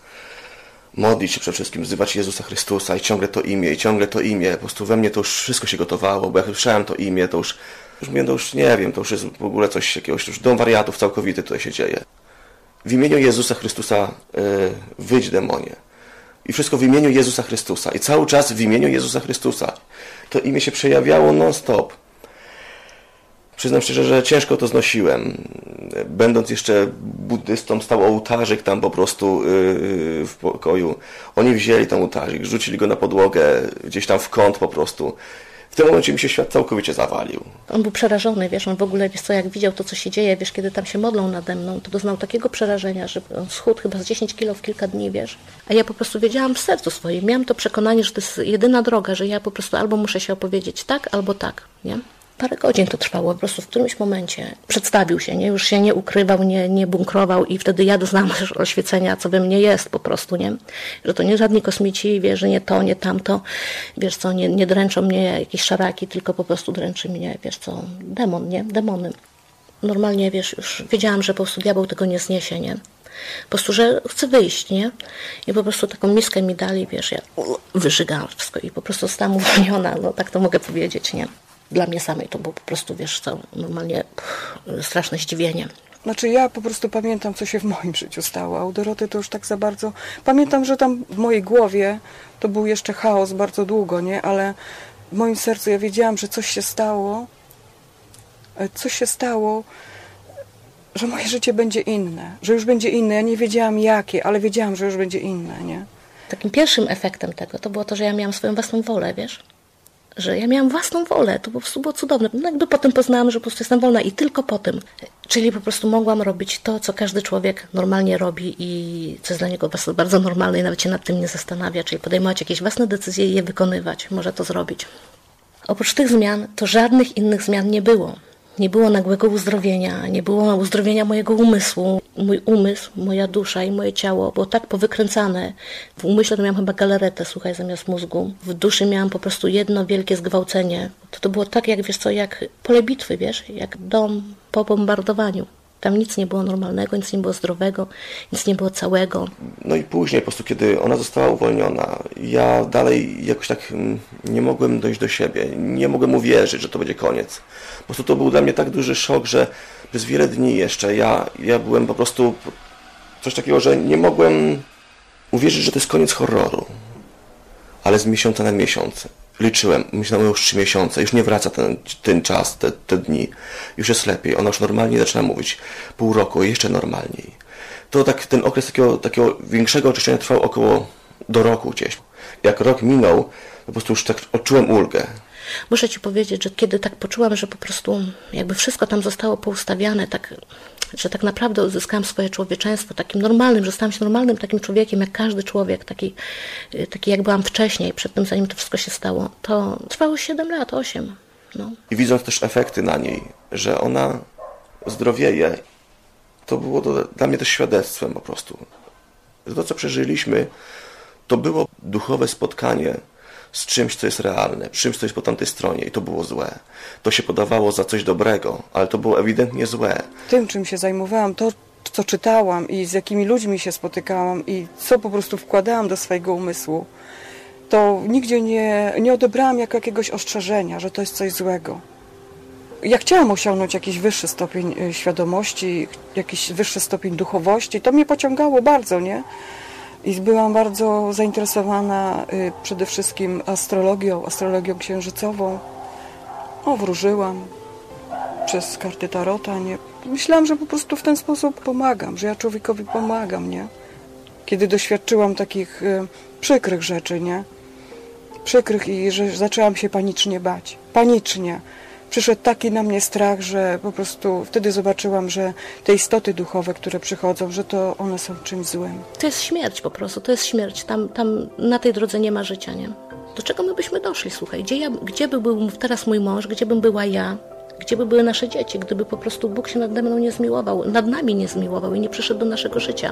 Modlić się przede wszystkim, wzywać Jezusa Chrystusa i ciągle to imię. Po prostu we mnie to już wszystko się gotowało, bo jak słyszałem to imię, to już mówię, to już nie wiem, to już jest w ogóle coś jakiegoś, już dom wariatów całkowity tutaj się dzieje. W imieniu Jezusa Chrystusa wyjdź demonie. I wszystko w imieniu Jezusa Chrystusa. I cały czas w imieniu Jezusa Chrystusa. To imię się przejawiało non-stop. Przyznam szczerze, że ciężko to znosiłem. Będąc jeszcze buddystą, stał ołtarzyk tam po prostu w pokoju. Oni wzięli ten ołtarzyk, rzucili go na podłogę, gdzieś tam w kąt po prostu. W tym momencie mi się świat całkowicie zawalił. On był przerażony, wiesz, on w ogóle, wiesz co, jak widział to, co się dzieje, wiesz, kiedy tam się modlą nade mną, to doznał takiego przerażenia, że on schudł chyba z 10 kilo w kilka dni, wiesz. A ja po prostu wiedziałam w sercu swoim, miałam to przekonanie, że to jest jedyna droga, że ja po prostu albo muszę się opowiedzieć tak, albo tak, nie? parę godzin to trwało, po prostu w którymś momencie przedstawił się, nie? Już się nie ukrywał, nie bunkrował i wtedy ja doznałam oświecenia, co we mnie jest po prostu, nie? Że to nie żadni kosmici, wiesz, że nie to, nie tamto, wiesz co, nie dręczą mnie jakieś szaraki, tylko po prostu dręczy mnie, wiesz co, demon, nie? Demony. Normalnie, wiesz, już wiedziałam, że po prostu diabeł tego nie zniesie, nie? Po prostu, że chcę wyjść, nie? I po prostu taką miskę mi dali, wiesz, ja wyżygałam wszystko i po prostu zostałam uwolniona, no tak to mogę powiedzieć, nie? Dla mnie samej to było po prostu, wiesz co, normalnie straszne zdziwienie. Znaczy ja po prostu pamiętam, co się w moim życiu stało, a u Doroty to już tak za bardzo... Pamiętam, że tam w mojej głowie to był jeszcze chaos bardzo długo, nie? Ale w moim sercu ja wiedziałam, że coś się stało, że moje życie będzie inne, że już będzie inne. Ja nie wiedziałam jakie, ale wiedziałam, że już będzie inne, nie? Takim pierwszym efektem tego to było to, że ja miałam swoją własną wolę, wiesz? Że ja miałam własną wolę, to po prostu było cudowne. No jakby potem poznałam, że po prostu jestem wolna i tylko po tym. Czyli po prostu mogłam robić to, co każdy człowiek normalnie robi i co jest dla niego bardzo normalne i nawet się nad tym nie zastanawia, czyli podejmować jakieś własne decyzje i je wykonywać. Może to zrobić. Oprócz tych zmian, to żadnych innych zmian nie było. Nie było nagłego uzdrowienia, nie było uzdrowienia mojego umysłu. Mój umysł, moja dusza i moje ciało było tak powykręcane. W umyśle to miałam chyba galaretę, słuchaj, zamiast mózgu. W duszy miałam po prostu jedno wielkie zgwałcenie. To było tak, jak wiesz co, jak pole bitwy, wiesz, jak dom po bombardowaniu. Tam nic nie było normalnego, nic nie było zdrowego, nic nie było całego. No i później po prostu, kiedy ona została uwolniona, ja dalej jakoś tak nie mogłem dojść do siebie. Nie mogłem uwierzyć, że to będzie koniec. Po prostu to był dla mnie tak duży szok, że przez wiele dni jeszcze ja byłem po prostu coś takiego, że nie mogłem uwierzyć, że to jest koniec horroru. Ale z miesiąca na miesiąc liczyłem, myślałem już 3 miesiące, już nie wraca ten czas, te dni, już jest lepiej, ona już normalnie zaczyna mówić, pół roku, jeszcze normalniej. To tak ten okres takiego większego oczyszczenia trwał około do roku gdzieś. Jak rok minął, po prostu już tak odczułem ulgę. Muszę ci powiedzieć, że kiedy tak poczułam, że po prostu jakby wszystko tam zostało poustawiane, tak, że tak naprawdę uzyskałam swoje człowieczeństwo takim normalnym, że stałam się normalnym takim człowiekiem, jak każdy człowiek, taki jak byłam wcześniej, przed tym, zanim to wszystko się stało, to trwało 7 lat, 8. No. I widząc też efekty na niej, że ona zdrowieje, to było dla mnie też świadectwem po prostu. To, co przeżyliśmy, to było duchowe spotkanie z czymś, co jest realne, czymś, co jest po tamtej stronie i to było złe. To się podawało za coś dobrego, ale to było ewidentnie złe. Tym, czym się zajmowałam, to, co czytałam i z jakimi ludźmi się spotykałam i co po prostu wkładałam do swojego umysłu, to nigdzie nie odebrałam jako jakiegoś ostrzeżenia, że to jest coś złego. Ja chciałam osiągnąć jakiś wyższy stopień świadomości, jakiś wyższy stopień duchowości. To mnie pociągało bardzo, nie? I byłam bardzo zainteresowana przede wszystkim astrologią księżycową. Wróżyłam przez karty tarota, nie? Myślałam, że po prostu w ten sposób pomagam, że ja człowiekowi pomagam, nie? Kiedy doświadczyłam takich przykrych rzeczy, nie? Przykrych i że zaczęłam się panicznie bać. Panicznie. Przyszedł taki na mnie strach, że po prostu wtedy zobaczyłam, że te istoty duchowe, które przychodzą, że to one są czymś złym. To jest śmierć po prostu, to jest śmierć. Tam na tej drodze nie ma życia, nie? Do czego my byśmy doszli, słuchaj? Gdzie by był teraz mój mąż, gdzie bym była ja, gdzie by były nasze dzieci, gdyby po prostu Bóg się nade mną nie zmiłował, nad nami nie zmiłował i nie przyszedł do naszego życia.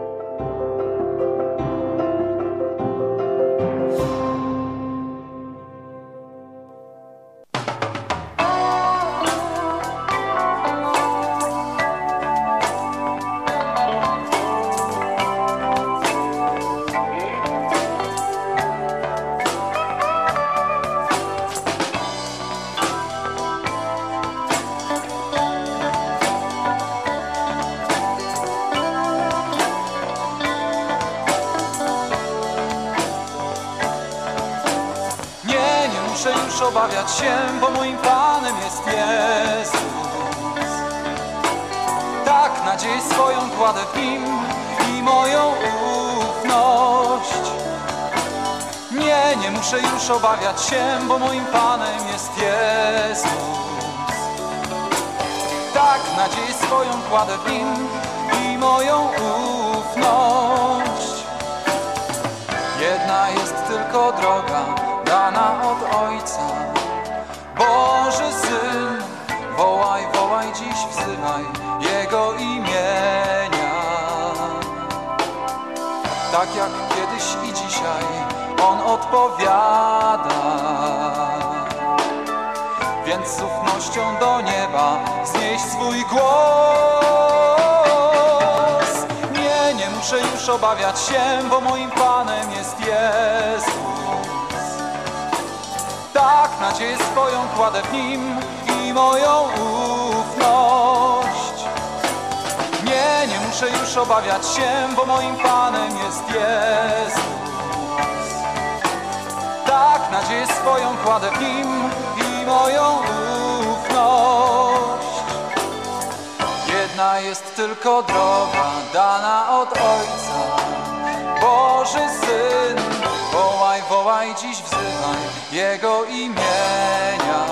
Obawiać się, bo moim Panem jest Jezus. Tak nadzieję swoją kładę w Nim i moją ufność. Nie muszę już obawiać się, bo moim Panem jest Jezus. Tak nadzieję swoją kładę w Nim i moją ufność. Jedna jest tylko droga dana od Ojca, Boży Syn, wołaj, wołaj dziś, wzywaj Jego imienia. Tak jak kiedyś i dzisiaj On odpowiada. Więc z ufnością do nieba znieś swój głos. Nie muszę już obawiać się, bo moim Panem jest Jezus. Tak nadzieję swoją kładę w Nim i moją ufność. Nie muszę już obawiać się, bo moim Panem jest Jezus. Tak nadzieję swoją kładę w Nim i moją ufność. Jedna jest tylko droga dana od Ojca, Boży Syn, wołaj, wołaj dziś, wzywaj Jego imienia.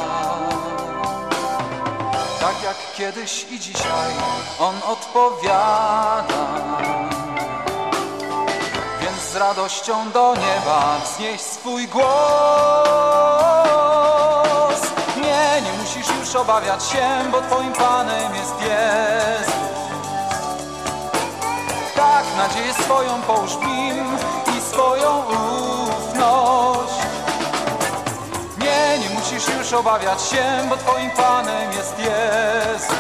Tak jak kiedyś i dzisiaj On odpowiada. Więc z radością do nieba wznieś swój głos. Nie musisz już obawiać się, bo Twoim Panem jest Jezus. Tak nadzieję swoją połóż w Nim i swoją ufność. Nie musisz już obawiać się, bo Twoim Panem jest Jezus.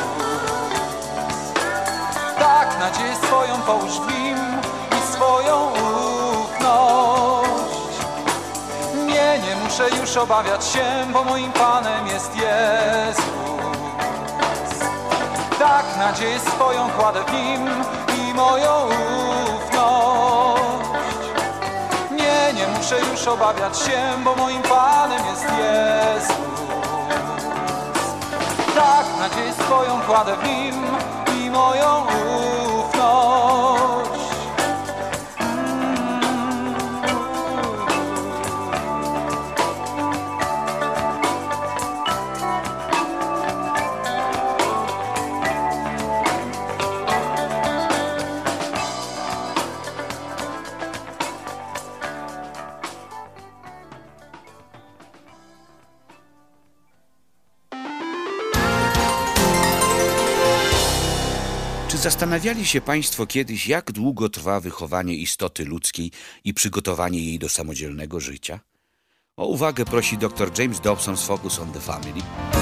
Tak nadzieję swoją połóż w Nim i swoją ufność. Nie muszę już obawiać się, bo moim Panem jest Jezus. Tak nadzieję swoją kładę w Nim i moją ufność. Nie muszę już obawiać się, bo moim Panem jest Jezus. Tak nadzieję swoją kładę w Nim i moją ufność. Czy zastanawiali się Państwo kiedyś, jak długo trwa wychowanie istoty ludzkiej i przygotowanie jej do samodzielnego życia? O uwagę prosi dr James Dobson z Focus on the Family,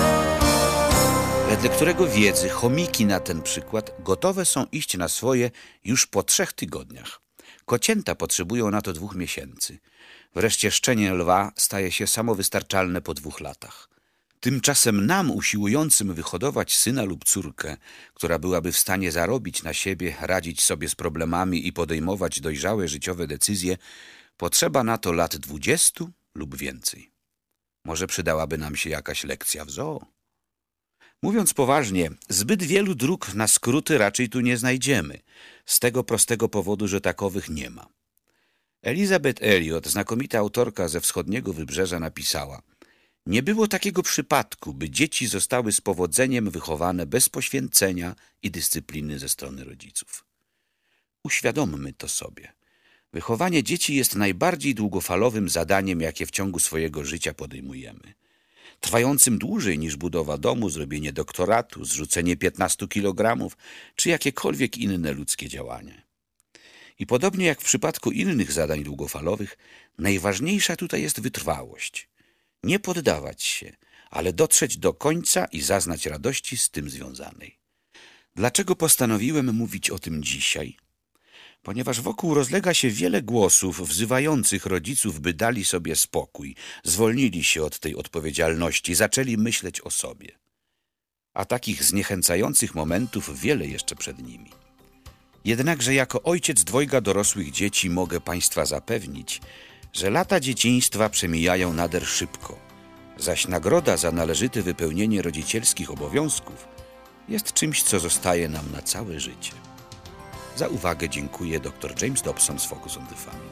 wedle którego wiedzy chomiki na ten przykład gotowe są iść na swoje już po 3 tygodniach. Kocięta potrzebują na to 2 miesięcy. Wreszcie szczenię lwa staje się samowystarczalne po 2 latach. Tymczasem nam, usiłującym wyhodować syna lub córkę, która byłaby w stanie zarobić na siebie, radzić sobie z problemami i podejmować dojrzałe życiowe decyzje, potrzeba na to lat 20 lub więcej. Może przydałaby nam się jakaś lekcja w zoo? Mówiąc poważnie, zbyt wielu dróg na skróty raczej tu nie znajdziemy, z tego prostego powodu, że takowych nie ma. Elizabeth Elliot, znakomita autorka ze wschodniego wybrzeża, napisała: nie było takiego przypadku, by dzieci zostały z powodzeniem wychowane bez poświęcenia i dyscypliny ze strony rodziców. Uświadommy to sobie. Wychowanie dzieci jest najbardziej długofalowym zadaniem, jakie w ciągu swojego życia podejmujemy. Trwającym dłużej niż budowa domu, zrobienie doktoratu, zrzucenie 15 kilogramów, czy jakiekolwiek inne ludzkie działanie. I podobnie jak w przypadku innych zadań długofalowych, najważniejsza tutaj jest wytrwałość. Nie poddawać się, ale dotrzeć do końca i zaznać radości z tym związanej. Dlaczego postanowiłem mówić o tym dzisiaj? Ponieważ wokół rozlega się wiele głosów wzywających rodziców, by dali sobie spokój, zwolnili się od tej odpowiedzialności, zaczęli myśleć o sobie. A takich zniechęcających momentów wiele jeszcze przed nimi. Jednakże jako ojciec 2 dorosłych dzieci mogę Państwa zapewnić, że lata dzieciństwa przemijają nader szybko, zaś nagroda za należyte wypełnienie rodzicielskich obowiązków jest czymś, co zostaje nam na całe życie. Za uwagę dziękuję dr James Dobson z Focus on the Family.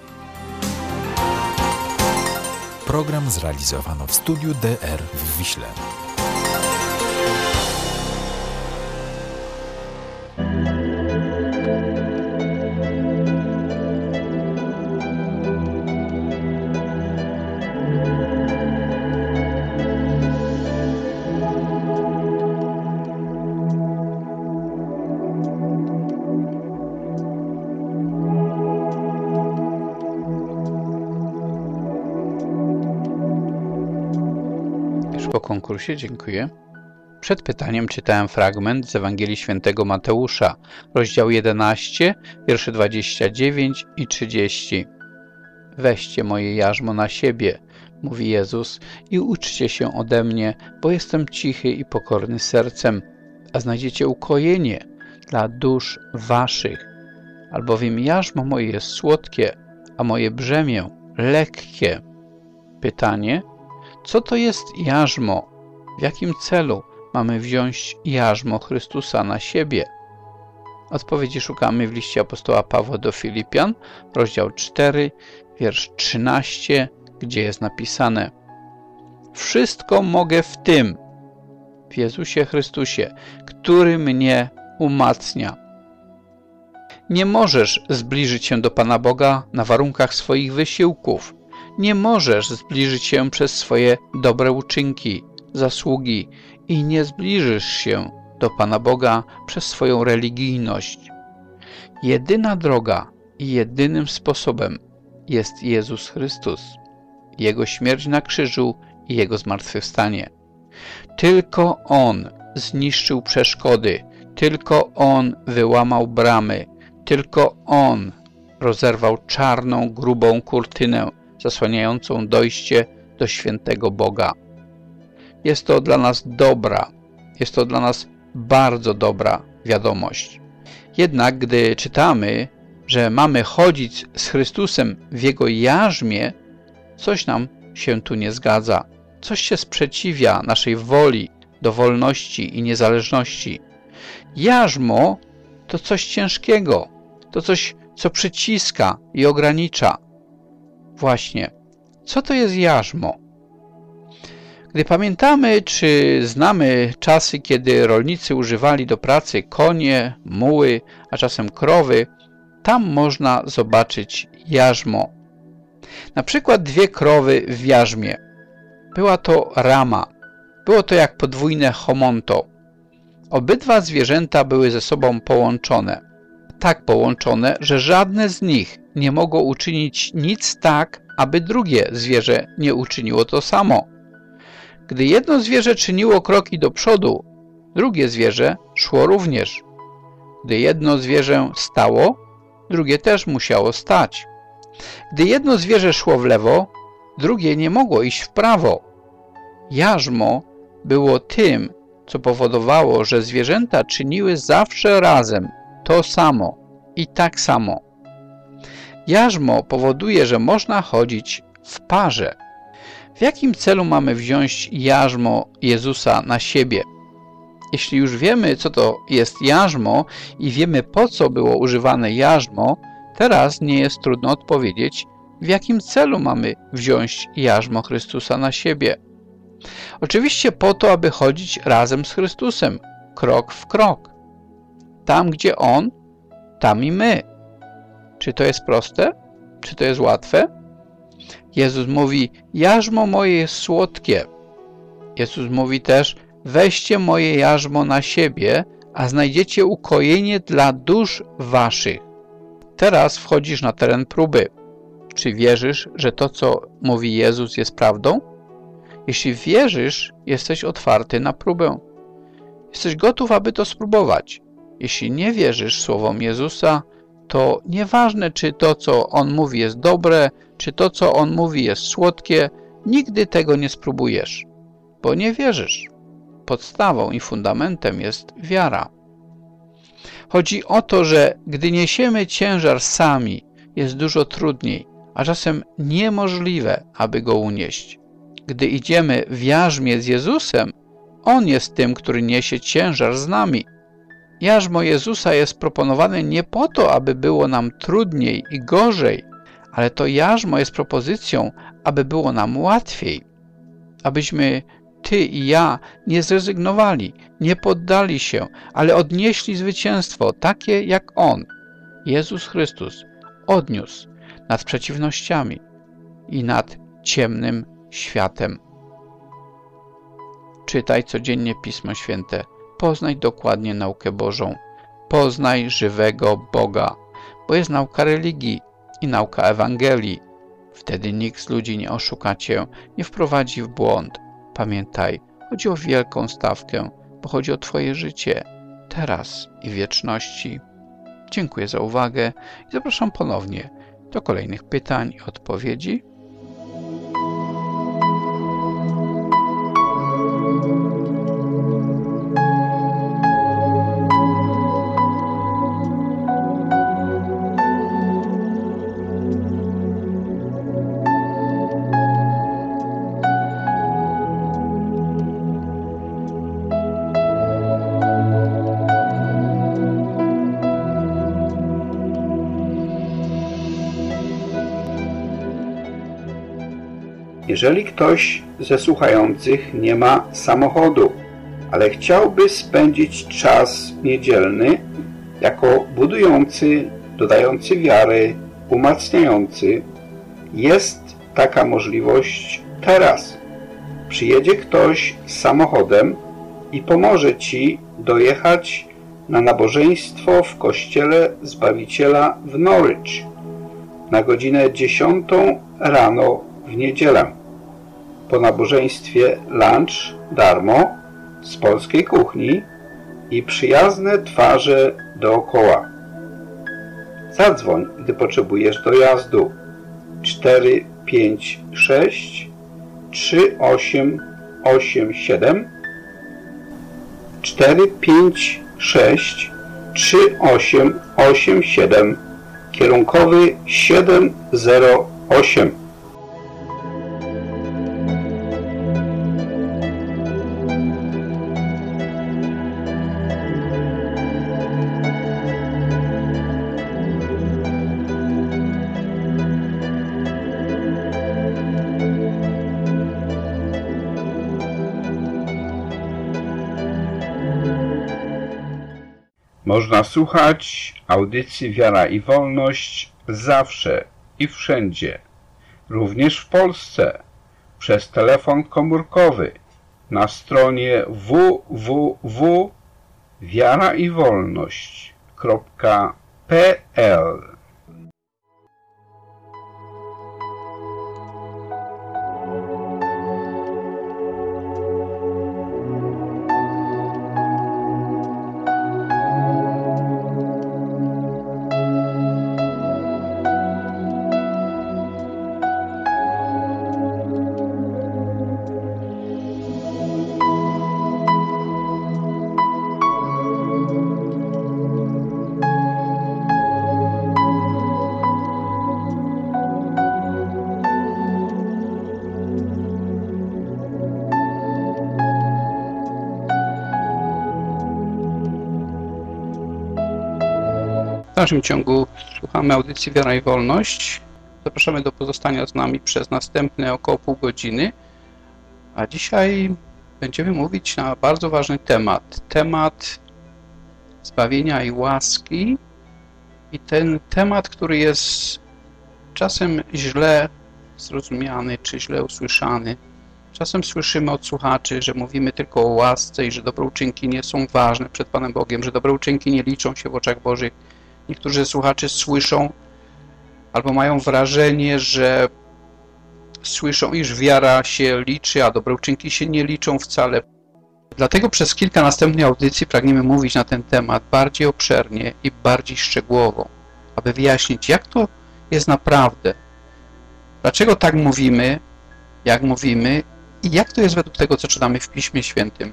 Program zrealizowano w studiu DR w Wiśle. konkursie, dziękuję. Przed pytaniem czytałem fragment z Ewangelii Świętego Mateusza, rozdział 11, wiersze 29 i 30. Weźcie moje jarzmo na siebie, mówi Jezus, i uczcie się ode mnie, bo jestem cichy i pokorny sercem, a znajdziecie ukojenie dla dusz waszych. Albowiem jarzmo moje jest słodkie, a moje brzemię lekkie. Pytanie, co to jest jarzmo? W jakim celu mamy wziąć jarzmo Chrystusa na siebie? Odpowiedzi szukamy w liście apostoła Pawła do Filipian, rozdział 4, wiersz 13, gdzie jest napisane: wszystko mogę w tym, w Jezusie Chrystusie, który mnie umacnia. Nie możesz zbliżyć się do Pana Boga na warunkach swoich wysiłków. Nie możesz zbliżyć się przez swoje dobre uczynki, zasługi i nie zbliżysz się do Pana Boga przez swoją religijność. Jedyna droga i jedynym sposobem jest Jezus Chrystus, Jego śmierć na krzyżu i Jego zmartwychwstanie. Tylko On zniszczył przeszkody, tylko On wyłamał bramy, tylko On rozerwał czarną, grubą kurtynę zasłaniającą dojście do świętego Boga. Jest to dla nas dobra, jest to dla nas bardzo dobra wiadomość. Jednak gdy czytamy, że mamy chodzić z Chrystusem w Jego jarzmie, coś nam się tu nie zgadza. Coś się sprzeciwia naszej woli do wolności i niezależności. Jarzmo to coś ciężkiego, to coś, co przyciska i ogranicza. Właśnie, co to jest jarzmo? Gdy pamiętamy, czy znamy czasy, kiedy rolnicy używali do pracy konie, muły, a czasem krowy, tam można zobaczyć jarzmo. Na przykład 2 krowy w jarzmie. Była to rama. Było to jak podwójne homonto. Obydwa zwierzęta były ze sobą połączone. Tak połączone, że żadne z nich nie mogło uczynić nic tak, aby drugie zwierzę nie uczyniło to samo. Gdy jedno zwierzę czyniło kroki do przodu, drugie zwierzę szło również. Gdy jedno zwierzę stało, drugie też musiało stać. Gdy jedno zwierzę szło w lewo, drugie nie mogło iść w prawo. Jarzmo było tym, co powodowało, że zwierzęta czyniły zawsze razem to samo i tak samo. Jarzmo powoduje, że można chodzić w parze. W jakim celu mamy wziąć jarzmo Jezusa na siebie? Jeśli już wiemy, co to jest jarzmo i wiemy, po co było używane jarzmo, teraz nie jest trudno odpowiedzieć, w jakim celu mamy wziąć jarzmo Chrystusa na siebie. Oczywiście po to, aby chodzić razem z Chrystusem, krok w krok. Tam, gdzie On, tam i my. Czy to jest proste? Czy to jest łatwe? Jezus mówi, jarzmo moje jest słodkie. Jezus mówi też, weźcie moje jarzmo na siebie, a znajdziecie ukojenie dla dusz waszych. Teraz wchodzisz na teren próby. Czy wierzysz, że to, co mówi Jezus, jest prawdą? Jeśli wierzysz, jesteś otwarty na próbę. Jesteś gotów, aby to spróbować. Jeśli nie wierzysz słowom Jezusa, to nieważne, czy to, co On mówi, jest dobre, czy to, co On mówi, jest słodkie, nigdy tego nie spróbujesz, bo nie wierzysz. Podstawą i fundamentem jest wiara. Chodzi o to, że gdy niesiemy ciężar sami, jest dużo trudniej, a czasem niemożliwe, aby go unieść. Gdy idziemy w jarzmie z Jezusem, On jest tym, który niesie ciężar z nami. Jarzmo Jezusa jest proponowane nie po to, aby było nam trudniej i gorzej, ale to jarzmo jest propozycją, aby było nam łatwiej. Abyśmy Ty i ja nie zrezygnowali, nie poddali się, ale odnieśli zwycięstwo, takie jak On, Jezus Chrystus, odniósł nad przeciwnościami i nad ciemnym światem. Czytaj codziennie Pismo Święte. Poznaj dokładnie naukę Bożą. Poznaj żywego Boga, bo jest nauka religii i nauka Ewangelii. Wtedy nikt z ludzi nie oszuka cię, nie wprowadzi w błąd. Pamiętaj, Chodzi o wielką stawkę, bo chodzi o Twoje życie, teraz i w wieczności. Dziękuję za uwagę i zapraszam ponownie do kolejnych pytań i odpowiedzi. Jeżeli ktoś ze słuchających nie ma samochodu, ale chciałby spędzić czas niedzielny jako budujący, dodający wiary, umacniający, jest taka możliwość teraz. Przyjedzie ktoś z samochodem i pomoże Ci dojechać na nabożeństwo w Kościele Zbawiciela w Norwich na godzinę 10 rano w niedzielę. Po nabożeństwie lunch darmo z polskiej kuchni i przyjazne twarze dookoła. Zadzwoń, gdy potrzebujesz dojazdu. 456 3887 456 3887 kierunkowy 708. Można słuchać audycji Wiara i Wolność zawsze i wszędzie, również w Polsce, przez telefon komórkowy na stronie www.wiaraiwolność.pl. W dalszym ciągu słuchamy audycji Wiara i Wolność. Zapraszamy do pozostania z nami przez następne około pół godziny. A dzisiaj będziemy mówić na bardzo ważny temat. Temat zbawienia i łaski. I ten temat, który jest czasem źle zrozumiany, czy źle usłyszany. Czasem słyszymy od słuchaczy, że mówimy tylko o łasce i że dobrouczynki nie są ważne przed Panem Bogiem, że dobrouczynki nie liczą się w oczach Bożych. Niektórzy słuchacze słyszą albo mają wrażenie, że słyszą, iż wiara się liczy, a dobrouczynki się nie liczą wcale. Dlatego przez kilka następnych audycji pragniemy mówić na ten temat bardziej obszernie i bardziej szczegółowo, aby wyjaśnić, jak to jest naprawdę, dlaczego tak mówimy, jak mówimy i jak to jest według tego, co czytamy w Piśmie Świętym.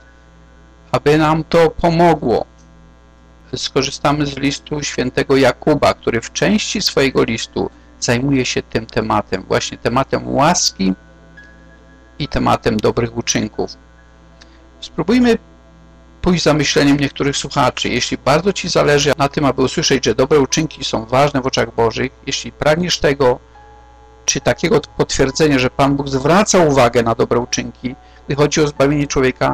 Aby nam to pomogło, skorzystamy z listu świętego Jakuba, który w części swojego listu zajmuje się tym tematem, właśnie tematem łaski i tematem dobrych uczynków. Spróbujmy pójść za myśleniem niektórych słuchaczy. Jeśli bardzo Ci zależy na tym, aby usłyszeć, że dobre uczynki są ważne w oczach Bożych, jeśli pragniesz tego, czy takiego potwierdzenia, że Pan Bóg zwraca uwagę na dobre uczynki, gdy chodzi o zbawienie człowieka,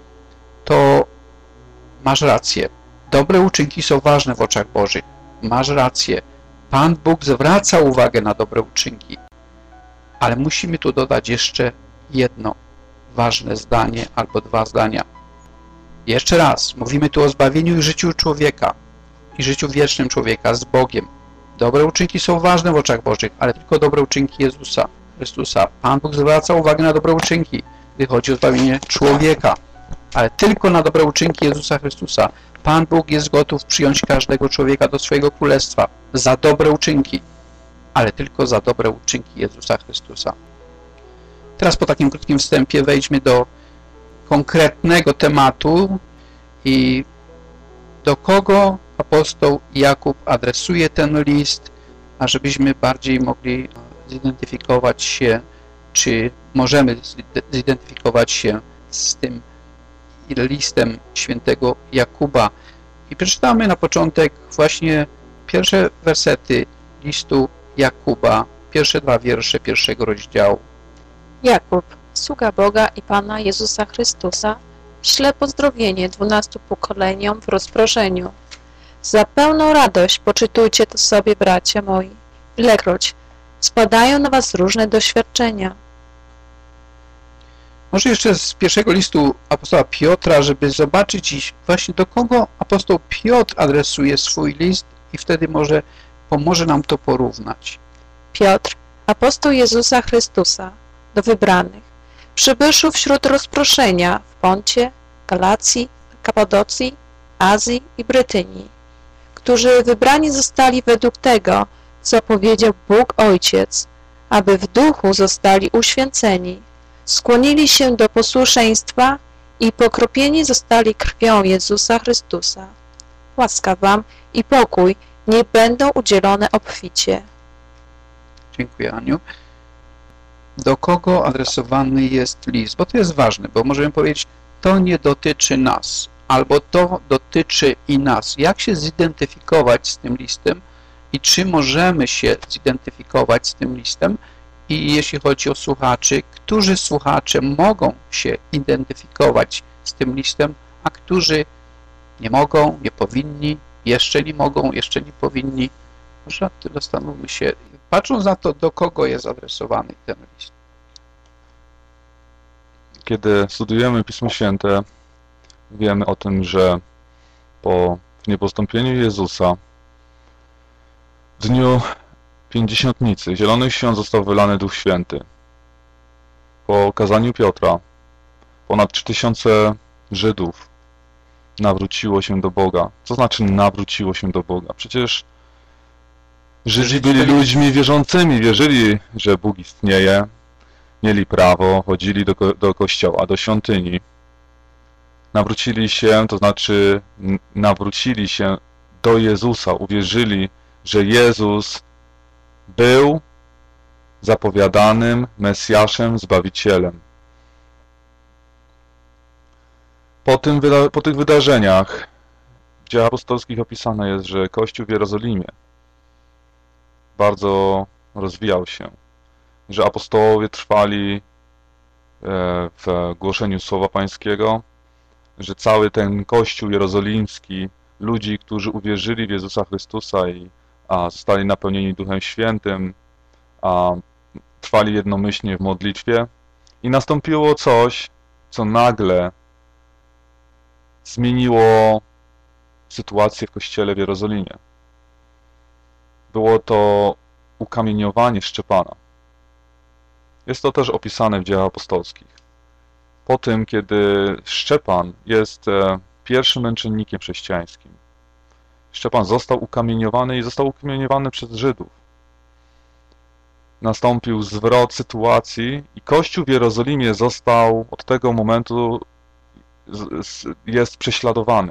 to masz rację. Dobre uczynki są ważne w oczach Bożych. Masz rację. Pan Bóg zwraca uwagę na dobre uczynki. Ale musimy tu dodać jeszcze jedno ważne zdanie albo dwa zdania. Jeszcze raz, mówimy tu o zbawieniu i życiu człowieka i życiu wiecznym człowieka z Bogiem. Dobre uczynki są ważne w oczach Bożych, ale tylko dobre uczynki Jezusa Chrystusa. Pan Bóg zwraca uwagę na dobre uczynki. gdy chodzi o zbawienie człowieka, ale tylko na dobre uczynki Jezusa Chrystusa. Pan Bóg jest gotów przyjąć każdego człowieka do swojego królestwa za dobre uczynki, ale tylko za dobre uczynki Jezusa Chrystusa. Teraz po takim krótkim wstępie wejdźmy do konkretnego tematu i do kogo apostoł Jakub adresuje ten list, a żebyśmy bardziej mogli zidentyfikować się, czy możemy zidentyfikować się z tym listem świętego Jakuba. I przeczytamy na początek właśnie pierwsze wersety listu Jakuba, pierwsze 2 wiersze pierwszego rozdziału. Jakub, sługa Boga i Pana Jezusa Chrystusa, śle pozdrowienie 12 pokoleniom w rozproszeniu. Za pełną radość poczytujcie to sobie, bracia moi, ilekroć spadają na was różne doświadczenia. Może jeszcze z pierwszego listu apostoła Piotra, żeby zobaczyć właśnie do kogo apostoł Piotr adresuje swój list i wtedy może pomoże nam to porównać. Piotr, apostoł Jezusa Chrystusa, do wybranych, przybyszu wśród rozproszenia w Poncie, Galacji, Kapadocji, Azji i Brytynii, którzy wybrani zostali według tego, co powiedział Bóg Ojciec, aby w duchu zostali uświęceni, skłonili się do posłuszeństwa i pokropieni zostali krwią Jezusa Chrystusa. Łaska wam i pokój niech będą udzielone obficie. Dziękuję, Aniu. Do kogo adresowany jest list? Bo to jest ważne, bo możemy powiedzieć, to nie dotyczy nas, albo to dotyczy i nas. Jak się zidentyfikować z tym listem i czy możemy się zidentyfikować z tym listem? I jeśli chodzi o słuchaczy, którzy słuchacze mogą się identyfikować z tym listem, a którzy nie mogą, nie powinni, jeszcze nie mogą, jeszcze nie powinni. Może nad tym zastanówmy się, patrząc na to, do kogo jest adresowany ten list. Kiedy studujemy Pismo Święte, wiemy o tym, że po niepostąpieniu Jezusa w dniu Pięćdziesiątnicy Zielonych Świąt został wylany Duch Święty. Po kazaniu Piotra ponad 3000 Żydów nawróciło się do Boga. Co znaczy nawróciło się do Boga? Przecież Żydzi byli ludźmi wierzącymi, wierzyli, że Bóg istnieje, mieli prawo, chodzili do kościoła, do świątyni. Nawrócili się, to znaczy nawrócili się do Jezusa, uwierzyli, że Jezus był zapowiadanym Mesjaszem, Zbawicielem. Po tych wydarzeniach w Dziejach Apostolskich opisane jest, że Kościół w Jerozolimie bardzo rozwijał się, że apostołowie trwali w głoszeniu Słowa Pańskiego, że cały ten Kościół jerozolimski, ludzi, którzy uwierzyli w Jezusa Chrystusa i zostali napełnieni Duchem Świętym, trwali jednomyślnie w modlitwie i nastąpiło coś, co nagle zmieniło sytuację w Kościele w Jerozolimie. Było to ukamieniowanie Szczepana. Jest to też opisane w Dziejach Apostolskich. Po tym, kiedy Szczepan jest pierwszym męczennikiem chrześcijańskim, Szczepan został ukamieniowany i został ukamieniowany przez Żydów. Nastąpił zwrot sytuacji i Kościół w Jerozolimie został od tego momentu jest prześladowany.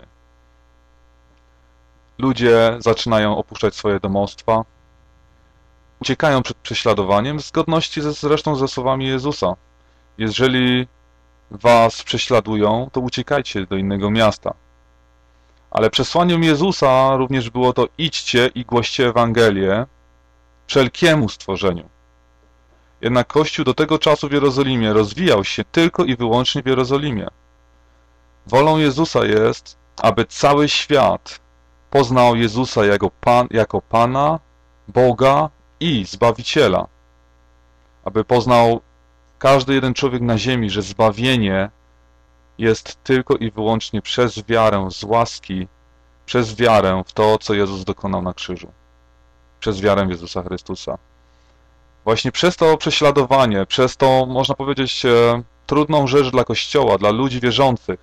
Ludzie zaczynają opuszczać swoje domostwa, uciekają przed prześladowaniem w zgodności zresztą ze słowami Jezusa. Jeżeli was prześladują, to uciekajcie do innego miasta. Ale przesłaniem Jezusa również było to: idźcie i głoście Ewangelię wszelkiemu stworzeniu. Jednak Kościół do tego czasu w Jerozolimie rozwijał się tylko i wyłącznie w Jerozolimie. Wolą Jezusa jest, aby cały świat poznał Jezusa jako Pana, Boga i Zbawiciela. Aby poznał każdy jeden człowiek na ziemi, że zbawienie jest tylko i wyłącznie przez wiarę z łaski, przez wiarę w to, co Jezus dokonał na krzyżu. Przez wiarę w Jezusa Chrystusa. Właśnie przez to prześladowanie, przez to, można powiedzieć, trudną rzecz dla Kościoła, dla ludzi wierzących,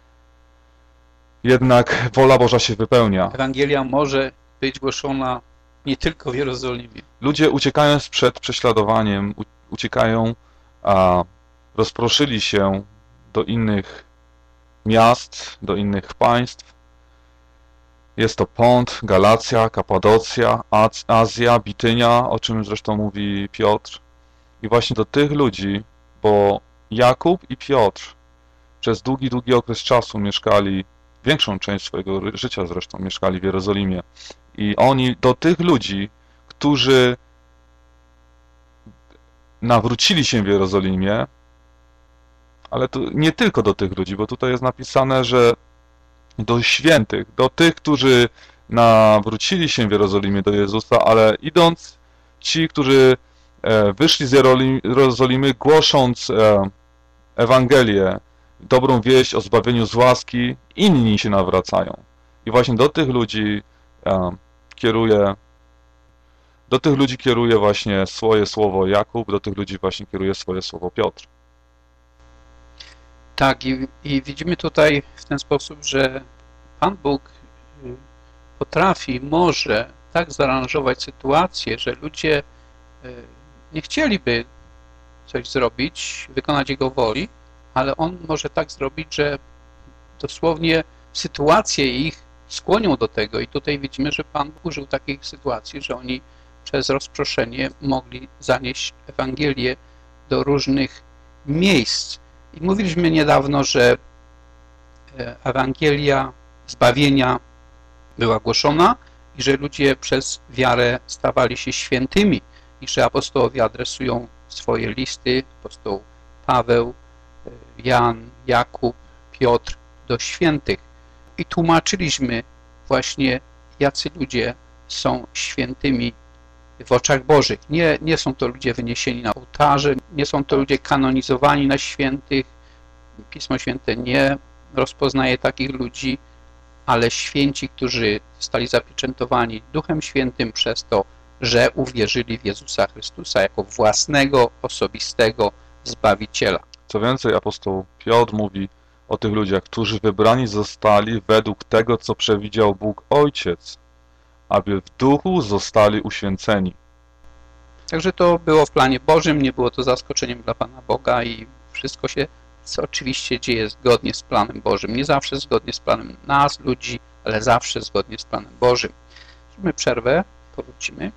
jednak wola Boża się wypełnia. Ewangelia może być głoszona nie tylko w Jerozolimie. Ludzie uciekając przed prześladowaniem, uciekają, a rozproszyli się do innych miast, do innych państw. Jest to Pont, Galacja, Kapadocja, Azja, Bitynia, o czym zresztą mówi Piotr. I właśnie do tych ludzi, bo Jakub i Piotr przez długi okres czasu mieszkali, większą część swojego życia zresztą mieszkali w Jerozolimie. I oni do tych ludzi, którzy nawrócili się w Jerozolimie, ale to nie tylko do tych ludzi, bo tutaj jest napisane, że do świętych, do tych, którzy nawrócili się w Jerozolimie do Jezusa, ale idąc, ci, którzy wyszli z Jerozolimy, głosząc Ewangelię, dobrą wieść o zbawieniu z łaski, inni się nawracają. I właśnie do tych ludzi kieruje właśnie swoje słowo Jakub, do tych ludzi właśnie kieruje swoje słowo Piotr. Tak, i widzimy tutaj w ten sposób, że Pan Bóg może tak zaaranżować sytuację, że ludzie nie chcieliby coś zrobić, wykonać Jego woli, ale On może tak zrobić, że dosłownie sytuacje ich skłonią do tego. I tutaj widzimy, że Pan użył takiej sytuacji, że oni przez rozproszenie mogli zanieść Ewangelię do różnych miejsc. I mówiliśmy niedawno, że Ewangelia zbawienia była głoszona i że ludzie przez wiarę stawali się świętymi i że apostołowie adresują swoje listy, apostoł Paweł, Jan, Jakub, Piotr do świętych. I tłumaczyliśmy właśnie, jacy ludzie są świętymi w oczach Bożych. Nie są to ludzie wyniesieni na ołtarze, nie są to ludzie kanonizowani na świętych. Pismo Święte nie rozpoznaje takich ludzi, ale święci, którzy zostali zapieczętowani Duchem Świętym przez to, że uwierzyli w Jezusa Chrystusa jako własnego, osobistego Zbawiciela. Co więcej, apostoł Piotr mówi o tych ludziach, którzy wybrani zostali według tego, co przewidział Bóg Ojciec, aby w duchu zostali uświęceni. Także to było w planie Bożym, nie było to zaskoczeniem dla Pana Boga i wszystko się, co oczywiście dzieje zgodnie z planem Bożym. Nie zawsze zgodnie z planem nas, ludzi, ale zawsze zgodnie z planem Bożym. Zróbmy przerwę, powrócimy.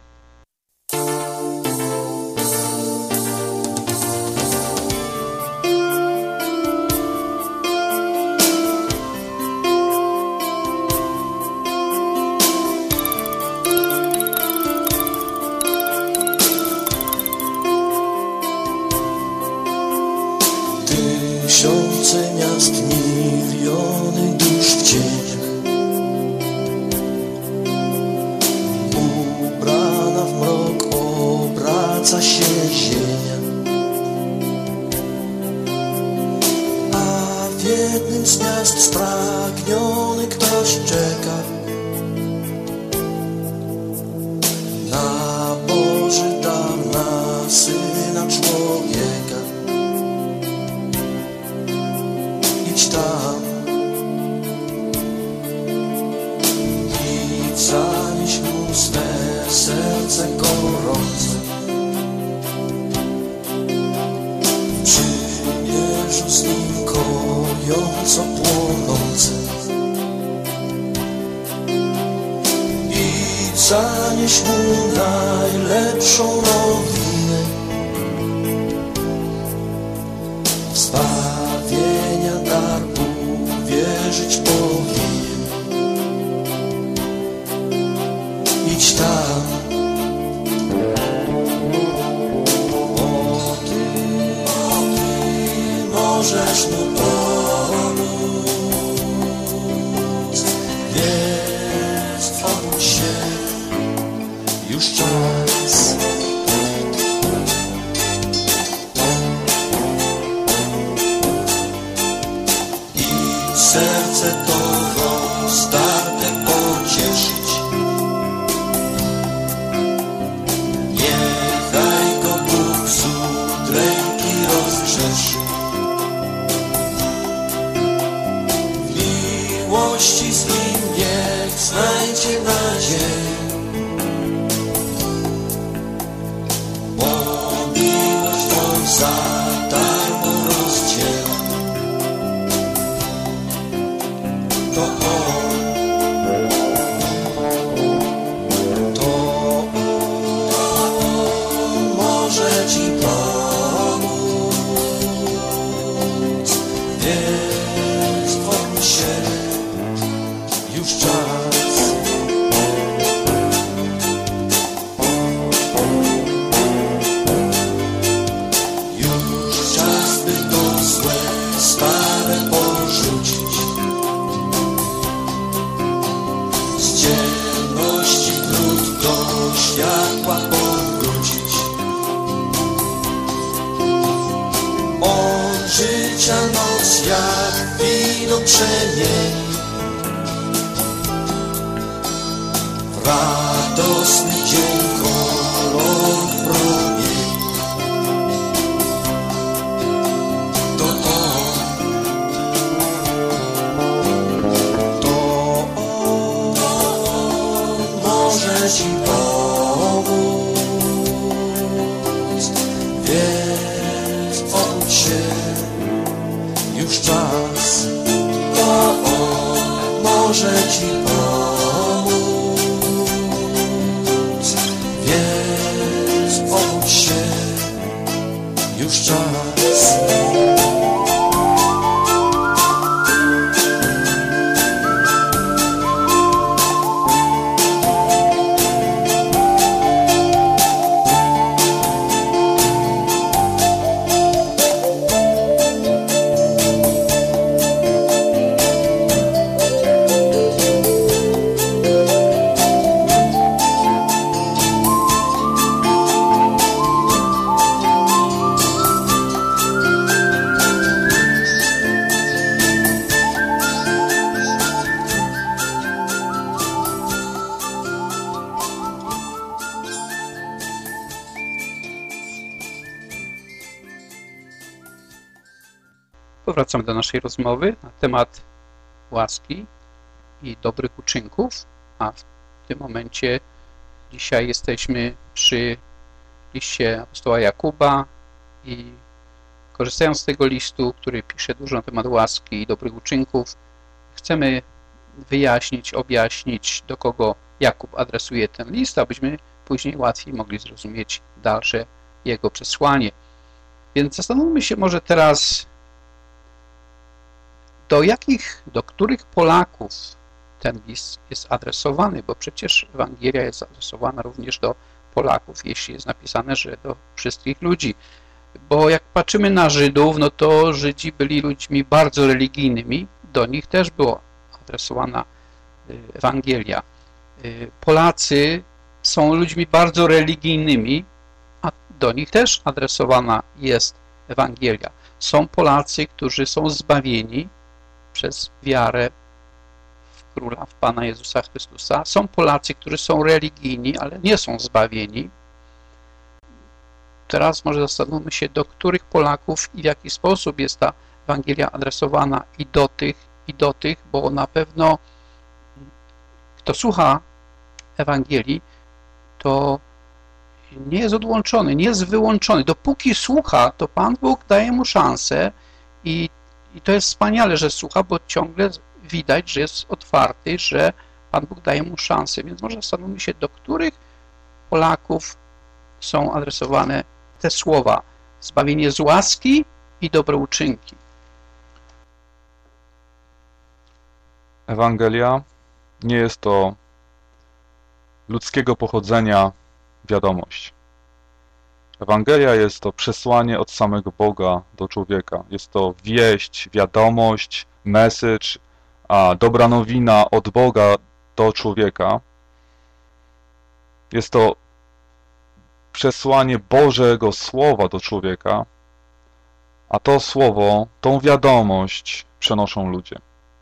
Tysiące miast, miliony dusz w cieniach, ubrana w mrok obraca się ziemia, a w jednym z miast spragniony ktoś czeka na Boży dar, na Syna Człowieka. Idź tam i zanieś mu swe serce gorące. W przymierzu z nim kojąco płonące. I zanieś mu najlepszą nowinę. Zbawienia dar uwierzyć powinien. Idź tam, bo ty możesz mu pomóc. Więc obudź się, już czas. Serce to miłości z nim niech znajdzie nadzieję. Bo miłość on za darmo rozdziela. To on może ci pomóc. Więc obudź się, już czas. Już czas, by to złe stare porzucić. Z ciemności trud do światła powrócić. On życia noc jak wino przemieni w radosny dzień kolor promieni. To on może ci pomóc. Więc obudź się, już czas. To on może ci pomóc. Więc obudź się, już czas. Powracamy do naszej rozmowy na temat łaski i dobrych uczynków, a w tym momencie dzisiaj jesteśmy przy liście apostoła Jakuba i korzystając z tego listu, który pisze dużo na temat łaski i dobrych uczynków, chcemy wyjaśnić, objaśnić, do kogo Jakub adresuje ten list, abyśmy później łatwiej mogli zrozumieć dalsze jego przesłanie. Więc zastanówmy się może teraz, do których Polaków ten list jest adresowany, bo przecież Ewangelia jest adresowana również do Polaków, jeśli jest napisane, że do wszystkich ludzi. Bo jak patrzymy na Żydów, no to Żydzi byli ludźmi bardzo religijnymi, do nich też była adresowana Ewangelia. Polacy są ludźmi bardzo religijnymi, a do nich też adresowana jest Ewangelia. Są Polacy, którzy są zbawieni przez wiarę w Króla, w Pana Jezusa Chrystusa. Są Polacy, którzy są religijni, ale nie są zbawieni. Teraz może zastanówmy się, do których Polaków i w jaki sposób jest ta Ewangelia adresowana i do tych, bo na pewno kto słucha Ewangelii, to nie jest odłączony, nie jest wyłączony. Dopóki słucha, to Pan Bóg daje mu szansę i to jest wspaniale, że słucha, bo ciągle widać, że jest otwarty, że Pan Bóg daje mu szansę. Więc może zastanówmy się, do których Polaków są adresowane te słowa: zbawienie z łaski i dobre uczynki. Ewangelia nie jest to ludzkiego pochodzenia wiadomość. Ewangelia jest to przesłanie od samego Boga do człowieka. Jest to wieść, wiadomość, message, dobra nowina od Boga do człowieka. Jest to przesłanie Bożego Słowa do człowieka, a to Słowo, tą wiadomość przenoszą ludzie.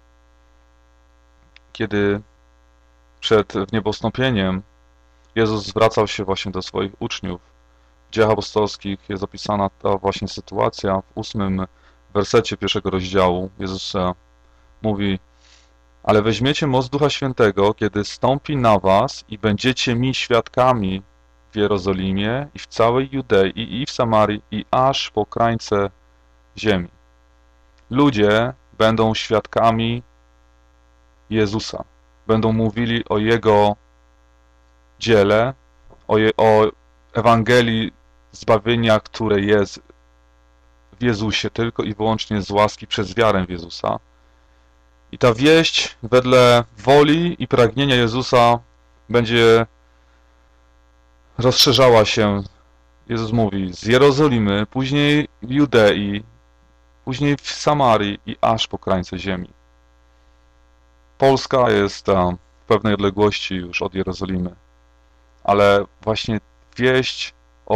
Kiedy przed wniebostąpieniem Jezus zwracał się właśnie do swoich uczniów, w Dziejach Apostolskich jest opisana ta właśnie sytuacja. W 8 wersecie 1 rozdziału Jezus mówi: Ale weźmiecie moc Ducha Świętego, kiedy stąpi na was i będziecie mi świadkami w Jerozolimie i w całej Judei i w Samarii i aż po krańce ziemi. Ludzie będą świadkami Jezusa. Będą mówili o Jego dziele, o Ewangelii zbawienia, które jest w Jezusie tylko i wyłącznie z łaski przez wiarę w Jezusa. I ta wieść wedle woli i pragnienia Jezusa będzie rozszerzała się, Jezus mówi, z Jerozolimy, później w Judei, później w Samarii i aż po krańce ziemi. Polska jest w pewnej odległości już od Jerozolimy, ale właśnie wieść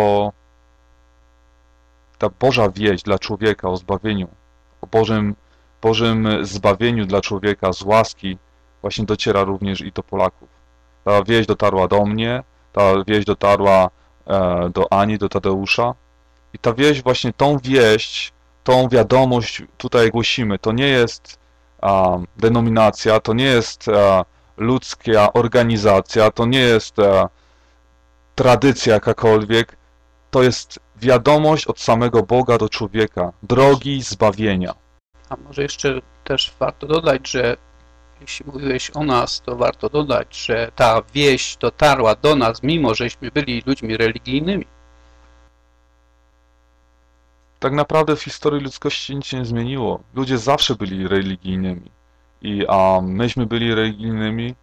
ta Boża wieść dla człowieka o zbawieniu, o Bożym zbawieniu dla człowieka z łaski właśnie dociera również i do Polaków. Ta wieść dotarła do mnie, ta wieść dotarła do Ani, do Tadeusza i ta wieść, właśnie tą wieść, tą wiadomość tutaj głosimy. To nie jest denominacja, to nie jest ludzka organizacja, to nie jest tradycja jakakolwiek, to jest wiadomość od samego Boga do człowieka, drogi zbawienia. A może jeszcze też warto dodać, że jeśli mówiłeś o nas, to warto dodać, że ta wieść dotarła do nas, mimo żeśmy byli ludźmi religijnymi. Tak naprawdę w historii ludzkości nic się nie zmieniło. Ludzie zawsze byli religijnymi. A myśmy byli religijnymi.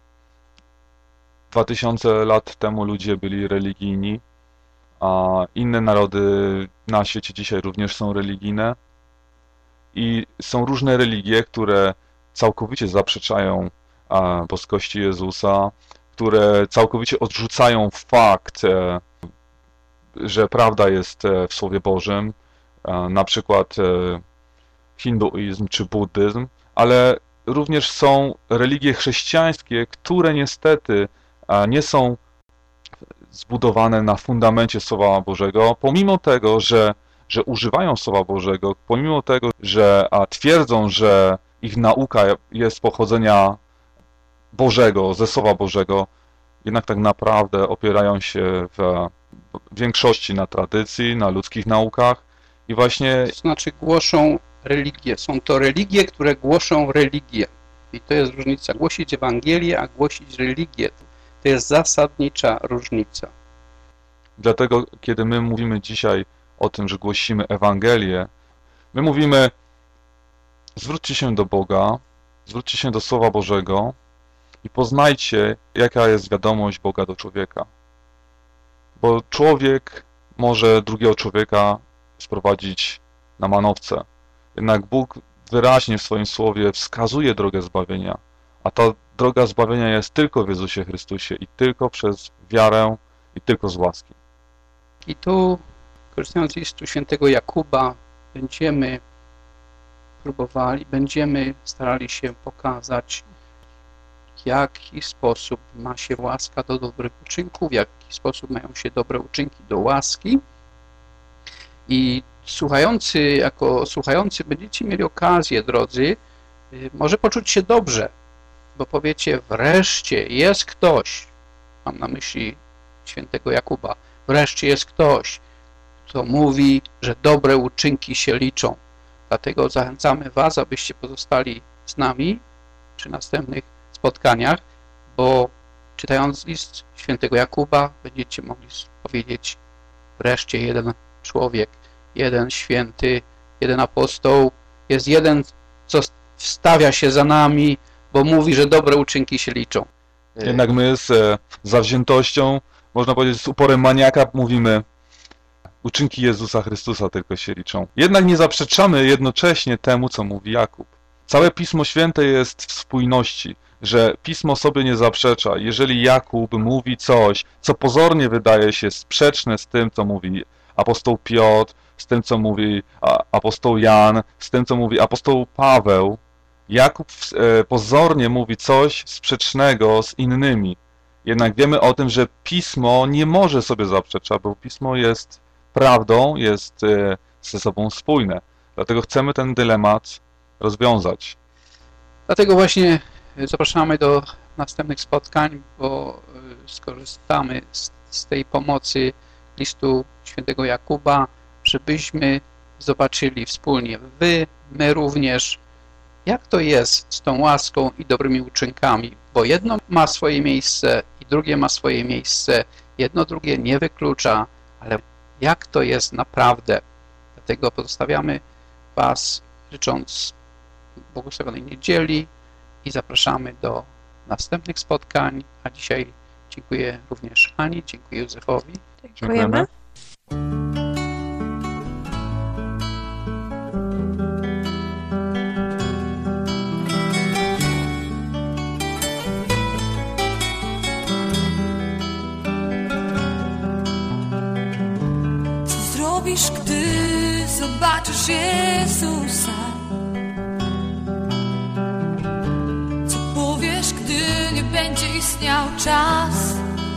2000 lat temu ludzie byli religijni, a inne narody na świecie dzisiaj również są religijne. I są różne religie, które całkowicie zaprzeczają boskości Jezusa, które całkowicie odrzucają fakt, że prawda jest w Słowie Bożym, na przykład hinduizm czy buddyzm, ale również są religie chrześcijańskie, które niestety nie są zbudowane na fundamencie Słowa Bożego, pomimo tego, że używają Słowa Bożego, pomimo tego, że twierdzą, że ich nauka jest pochodzenia Bożego, ze Słowa Bożego, jednak tak naprawdę opierają się w większości na tradycji, na ludzkich naukach i właśnie... To znaczy głoszą religię. Są to religie, które głoszą religię. I to jest różnica. Głosić Ewangelię, a głosić religię. To jest zasadnicza różnica. Dlatego, kiedy my mówimy dzisiaj o tym, że głosimy Ewangelię, my mówimy, zwróćcie się do Boga, zwróćcie się do Słowa Bożego i poznajcie, jaka jest wiadomość Boga do człowieka. Bo człowiek może drugiego człowieka sprowadzić na manowce. Jednak Bóg wyraźnie w swoim Słowie wskazuje drogę zbawienia, a ta droga zbawienia jest tylko w Jezusie Chrystusie i tylko przez wiarę i tylko z łaski. I tu, korzystając z listu świętego Jakuba, będziemy starali się pokazać, w jaki sposób ma się łaska do dobrych uczynków, w jaki sposób mają się dobre uczynki do łaski. I jako słuchający będziecie mieli okazję, drodzy, może poczuć się dobrze, bo powiecie, wreszcie jest ktoś, mam na myśli świętego Jakuba, wreszcie jest ktoś, kto mówi, że dobre uczynki się liczą. Dlatego zachęcamy Was, abyście pozostali z nami przy następnych spotkaniach, bo czytając list świętego Jakuba będziecie mogli powiedzieć, wreszcie jeden człowiek, jeden święty, jeden apostoł, jest jeden, co wstawia się za nami, bo mówi, że dobre uczynki się liczą. Jednak my z zawziętością, można powiedzieć z uporem maniaka mówimy, uczynki Jezusa Chrystusa tylko się liczą. Jednak nie zaprzeczamy jednocześnie temu, co mówi Jakub. Całe Pismo Święte jest w spójności, że Pismo sobie nie zaprzecza. Jeżeli Jakub mówi coś, co pozornie wydaje się sprzeczne z tym, co mówi apostoł Piotr, z tym, co mówi apostoł Jan, z tym, co mówi apostoł Paweł, Jakub pozornie mówi coś sprzecznego z innymi. Jednak wiemy o tym, że Pismo nie może sobie zaprzeczać, bo Pismo jest prawdą, jest ze sobą spójne. Dlatego chcemy ten dylemat rozwiązać. Dlatego właśnie zapraszamy do następnych spotkań, bo skorzystamy z tej pomocy listu świętego Jakuba, żebyśmy zobaczyli wspólnie, wy, my również, jak to jest z tą łaską i dobrymi uczynkami, bo jedno ma swoje miejsce i drugie ma swoje miejsce, jedno drugie nie wyklucza, ale jak to jest naprawdę. Dlatego pozostawiamy Was, życząc błogosławionej niedzieli i zapraszamy do następnych spotkań, a dzisiaj dziękuję również Ani, dziękuję Józefowi. Dziękujemy. Co zrobisz, gdy zobaczysz Jezusa? Co powiesz, gdy nie będzie istniał czas?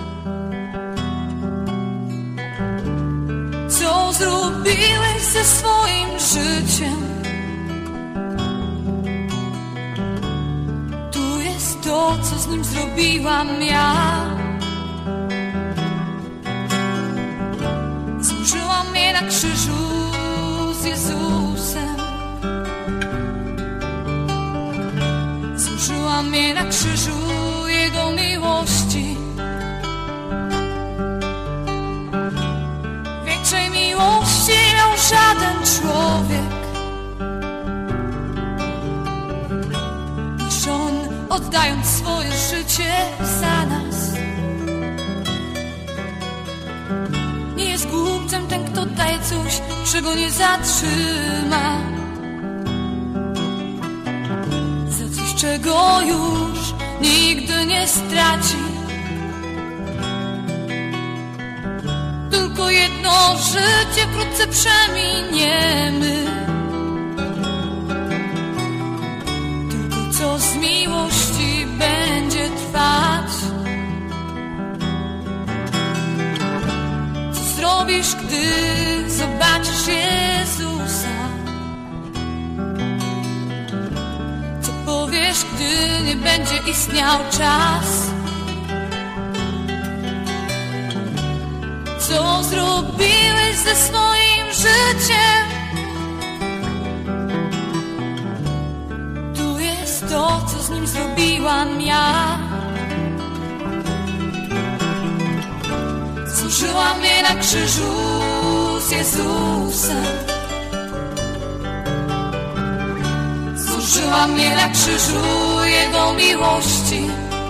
Co zrobiłeś ze swoim życiem? Tu jest to, co z nim zrobiłam ja. Złożyłam mnie na krzyżu z Jezusem. Złożyłam mnie na krzyżu Jego miłości. Większej miłości nie miał żaden człowiek niż On, oddając swoje życie za nas. Nie jest głupcem ten, kto daje coś, czego nie zatrzyma, za coś, czego już nigdy nie straci. Tylko jedno życie wkrótce przeminiemy, tylko co z miłości będzie trwać. Co zrobisz, gdy zobaczysz Jezusa? Co powiesz, gdy nie będzie istniał czas? Co zrobiłeś ze swoim życiem? Tu jest to, co z nim zrobiłam ja. Złożyłam mnie na krzyżu z Jezusem. Złożyłam mnie na krzyżu Jego miłości.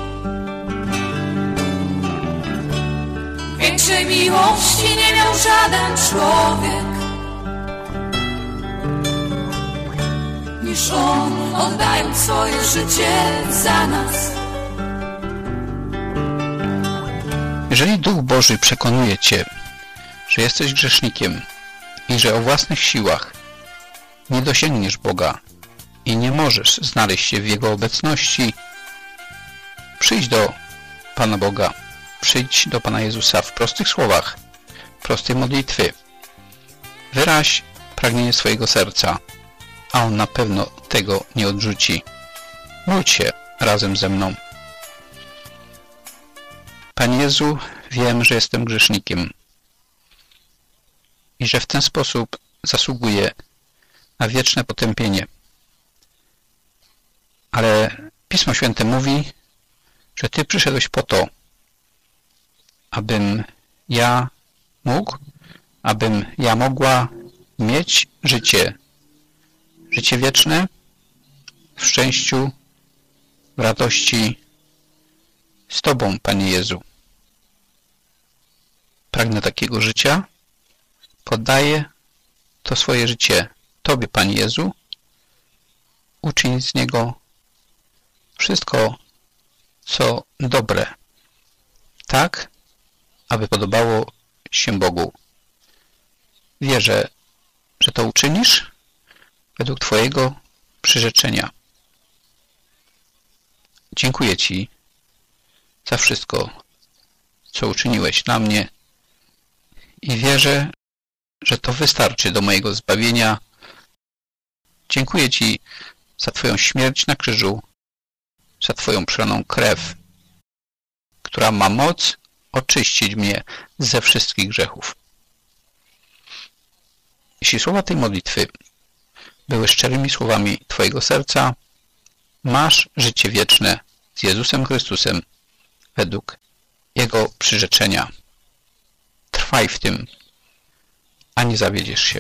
Większej miłości nie miał żaden człowiek niż On, oddając swoje życie za nas. Jeżeli Duch Boży przekonuje Cię, że jesteś grzesznikiem i że o własnych siłach nie dosięgniesz Boga i nie możesz znaleźć się w Jego obecności, przyjdź do Pana Boga. Przyjdź do Pana Jezusa w prostych słowach, prostej modlitwy. Wyraź pragnienie swojego serca, a On na pewno tego nie odrzuci. Módl się razem ze mną. Panie Jezu, wiem, że jestem grzesznikiem i że w ten sposób zasługuję na wieczne potępienie. Ale Pismo Święte mówi, że Ty przyszedłeś po to, abym ja mógł, abym ja mogła mieć życie wieczne w szczęściu, w radości z Tobą, Panie Jezu. Pragnę takiego życia, poddaję to swoje życie Tobie, Panie Jezu. Uczyń z niego wszystko, co dobre, tak, aby podobało się Bogu. Wierzę, że to uczynisz według Twojego przyrzeczenia. Dziękuję Ci za wszystko, co uczyniłeś dla mnie i wierzę, że to wystarczy do mojego zbawienia. Dziękuję Ci za Twoją śmierć na krzyżu, za Twoją przelaną krew, która ma moc oczyścić mnie ze wszystkich grzechów. Jeśli słowa tej modlitwy były szczerymi słowami Twojego serca, masz życie wieczne z Jezusem Chrystusem według Jego przyrzeczenia. Trwaj w tym, a nie zawiedziesz się.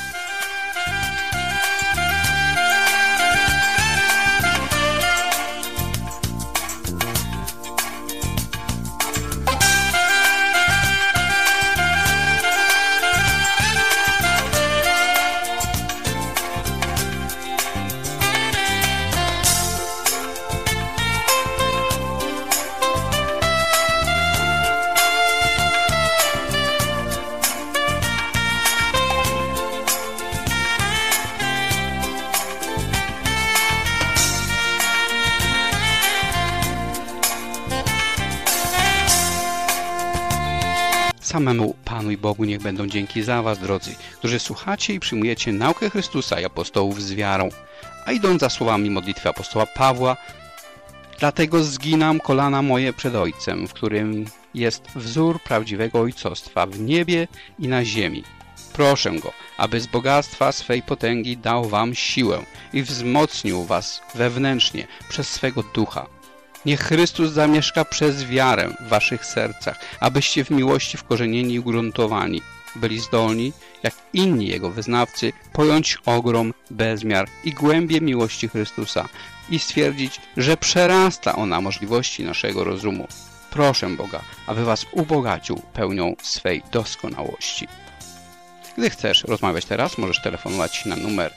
Samemu Panu i Bogu niech będą dzięki za was, drodzy, którzy słuchacie i przyjmujecie naukę Chrystusa i apostołów z wiarą, a idąc za słowami modlitwy apostoła Pawła, dlatego zginam kolana moje przed Ojcem, w którym jest wzór prawdziwego ojcostwa w niebie i na ziemi. Proszę Go, aby z bogactwa swej potęgi dał wam siłę i wzmocnił was wewnętrznie przez swego ducha. Niech Chrystus zamieszka przez wiarę w waszych sercach, abyście w miłości wkorzenieni i ugruntowani byli zdolni, jak inni Jego wyznawcy, pojąć ogrom, bezmiar i głębię miłości Chrystusa i stwierdzić, że przerasta ona możliwości naszego rozumu. Proszę Boga, aby was ubogacił pełnią swej doskonałości. Gdy chcesz rozmawiać teraz, możesz telefonować na numer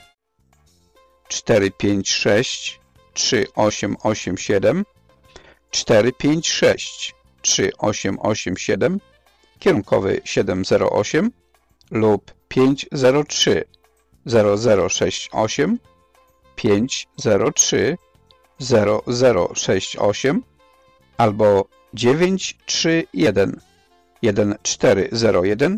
456 3887 456 3887, kierunkowy 708 lub 503 0068 503 0068 albo 931 1401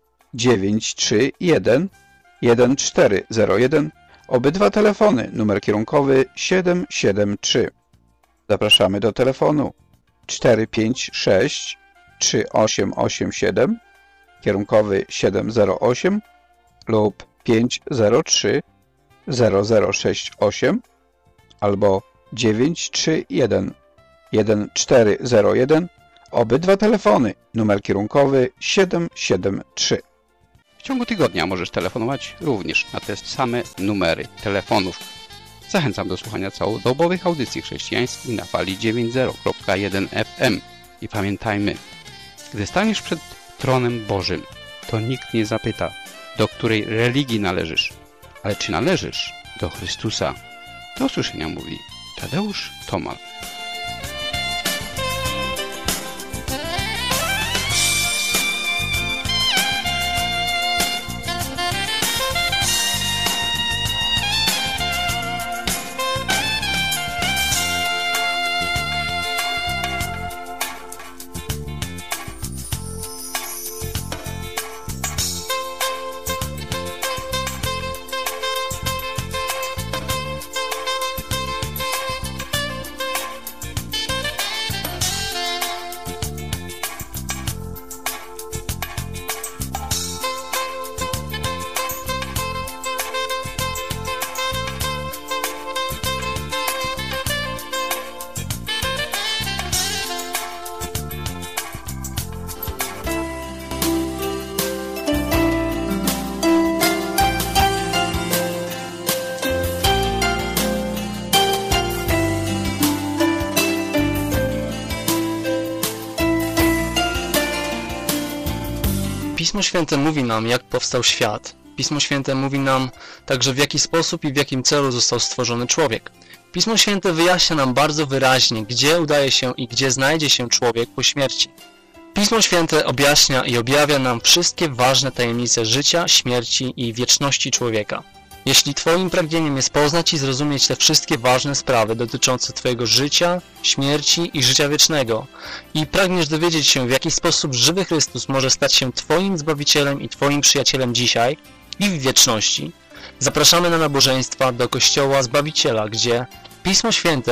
931 1401. Obydwa telefony, numer kierunkowy 773. Zapraszamy do telefonu 456 3887, kierunkowy 708 lub 503 0068 albo 931 1401. Obydwa telefony, numer kierunkowy 773. W ciągu tygodnia możesz telefonować również na te same numery telefonów. Zachęcam do słuchania całodobowych audycji chrześcijańskich na fali 90.1 FM. I pamiętajmy, gdy staniesz przed tronem Bożym, to nikt nie zapyta, do której religii należysz, ale czy należysz do Chrystusa. Do usłyszenia mówi Tadeusz Tomal. Pismo Święte mówi nam, jak powstał świat. Pismo Święte mówi nam także, w jaki sposób i w jakim celu został stworzony człowiek. Pismo Święte wyjaśnia nam bardzo wyraźnie, gdzie udaje się i gdzie znajdzie się człowiek po śmierci. Pismo Święte objaśnia i objawia nam wszystkie ważne tajemnice życia, śmierci i wieczności człowieka. Jeśli Twoim pragnieniem jest poznać i zrozumieć te wszystkie ważne sprawy dotyczące Twojego życia, śmierci i życia wiecznego i pragniesz dowiedzieć się, w jaki sposób żywy Chrystus może stać się Twoim Zbawicielem i Twoim przyjacielem dzisiaj i w wieczności, zapraszamy na nabożeństwa do Kościoła Zbawiciela, gdzie Pismo Święte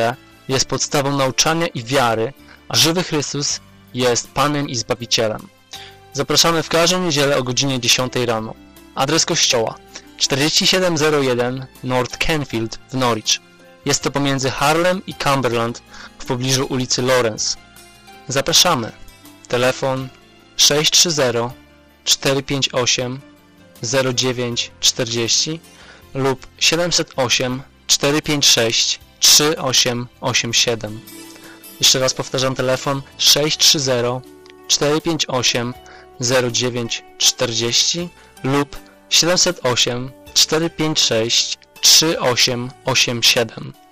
jest podstawą nauczania i wiary, a żywy Chrystus jest Panem i Zbawicielem. Zapraszamy w każdą niedzielę o godzinie 10 rano. Adres kościoła 4701 North Canfield w Norwich. Jest to pomiędzy Harlem i Cumberland w pobliżu ulicy Lawrence. Zapraszamy. Telefon 630 458 0940 lub 708 456 3887. Jeszcze raz powtarzam telefon 630 458 0940 lub 708 456 3887.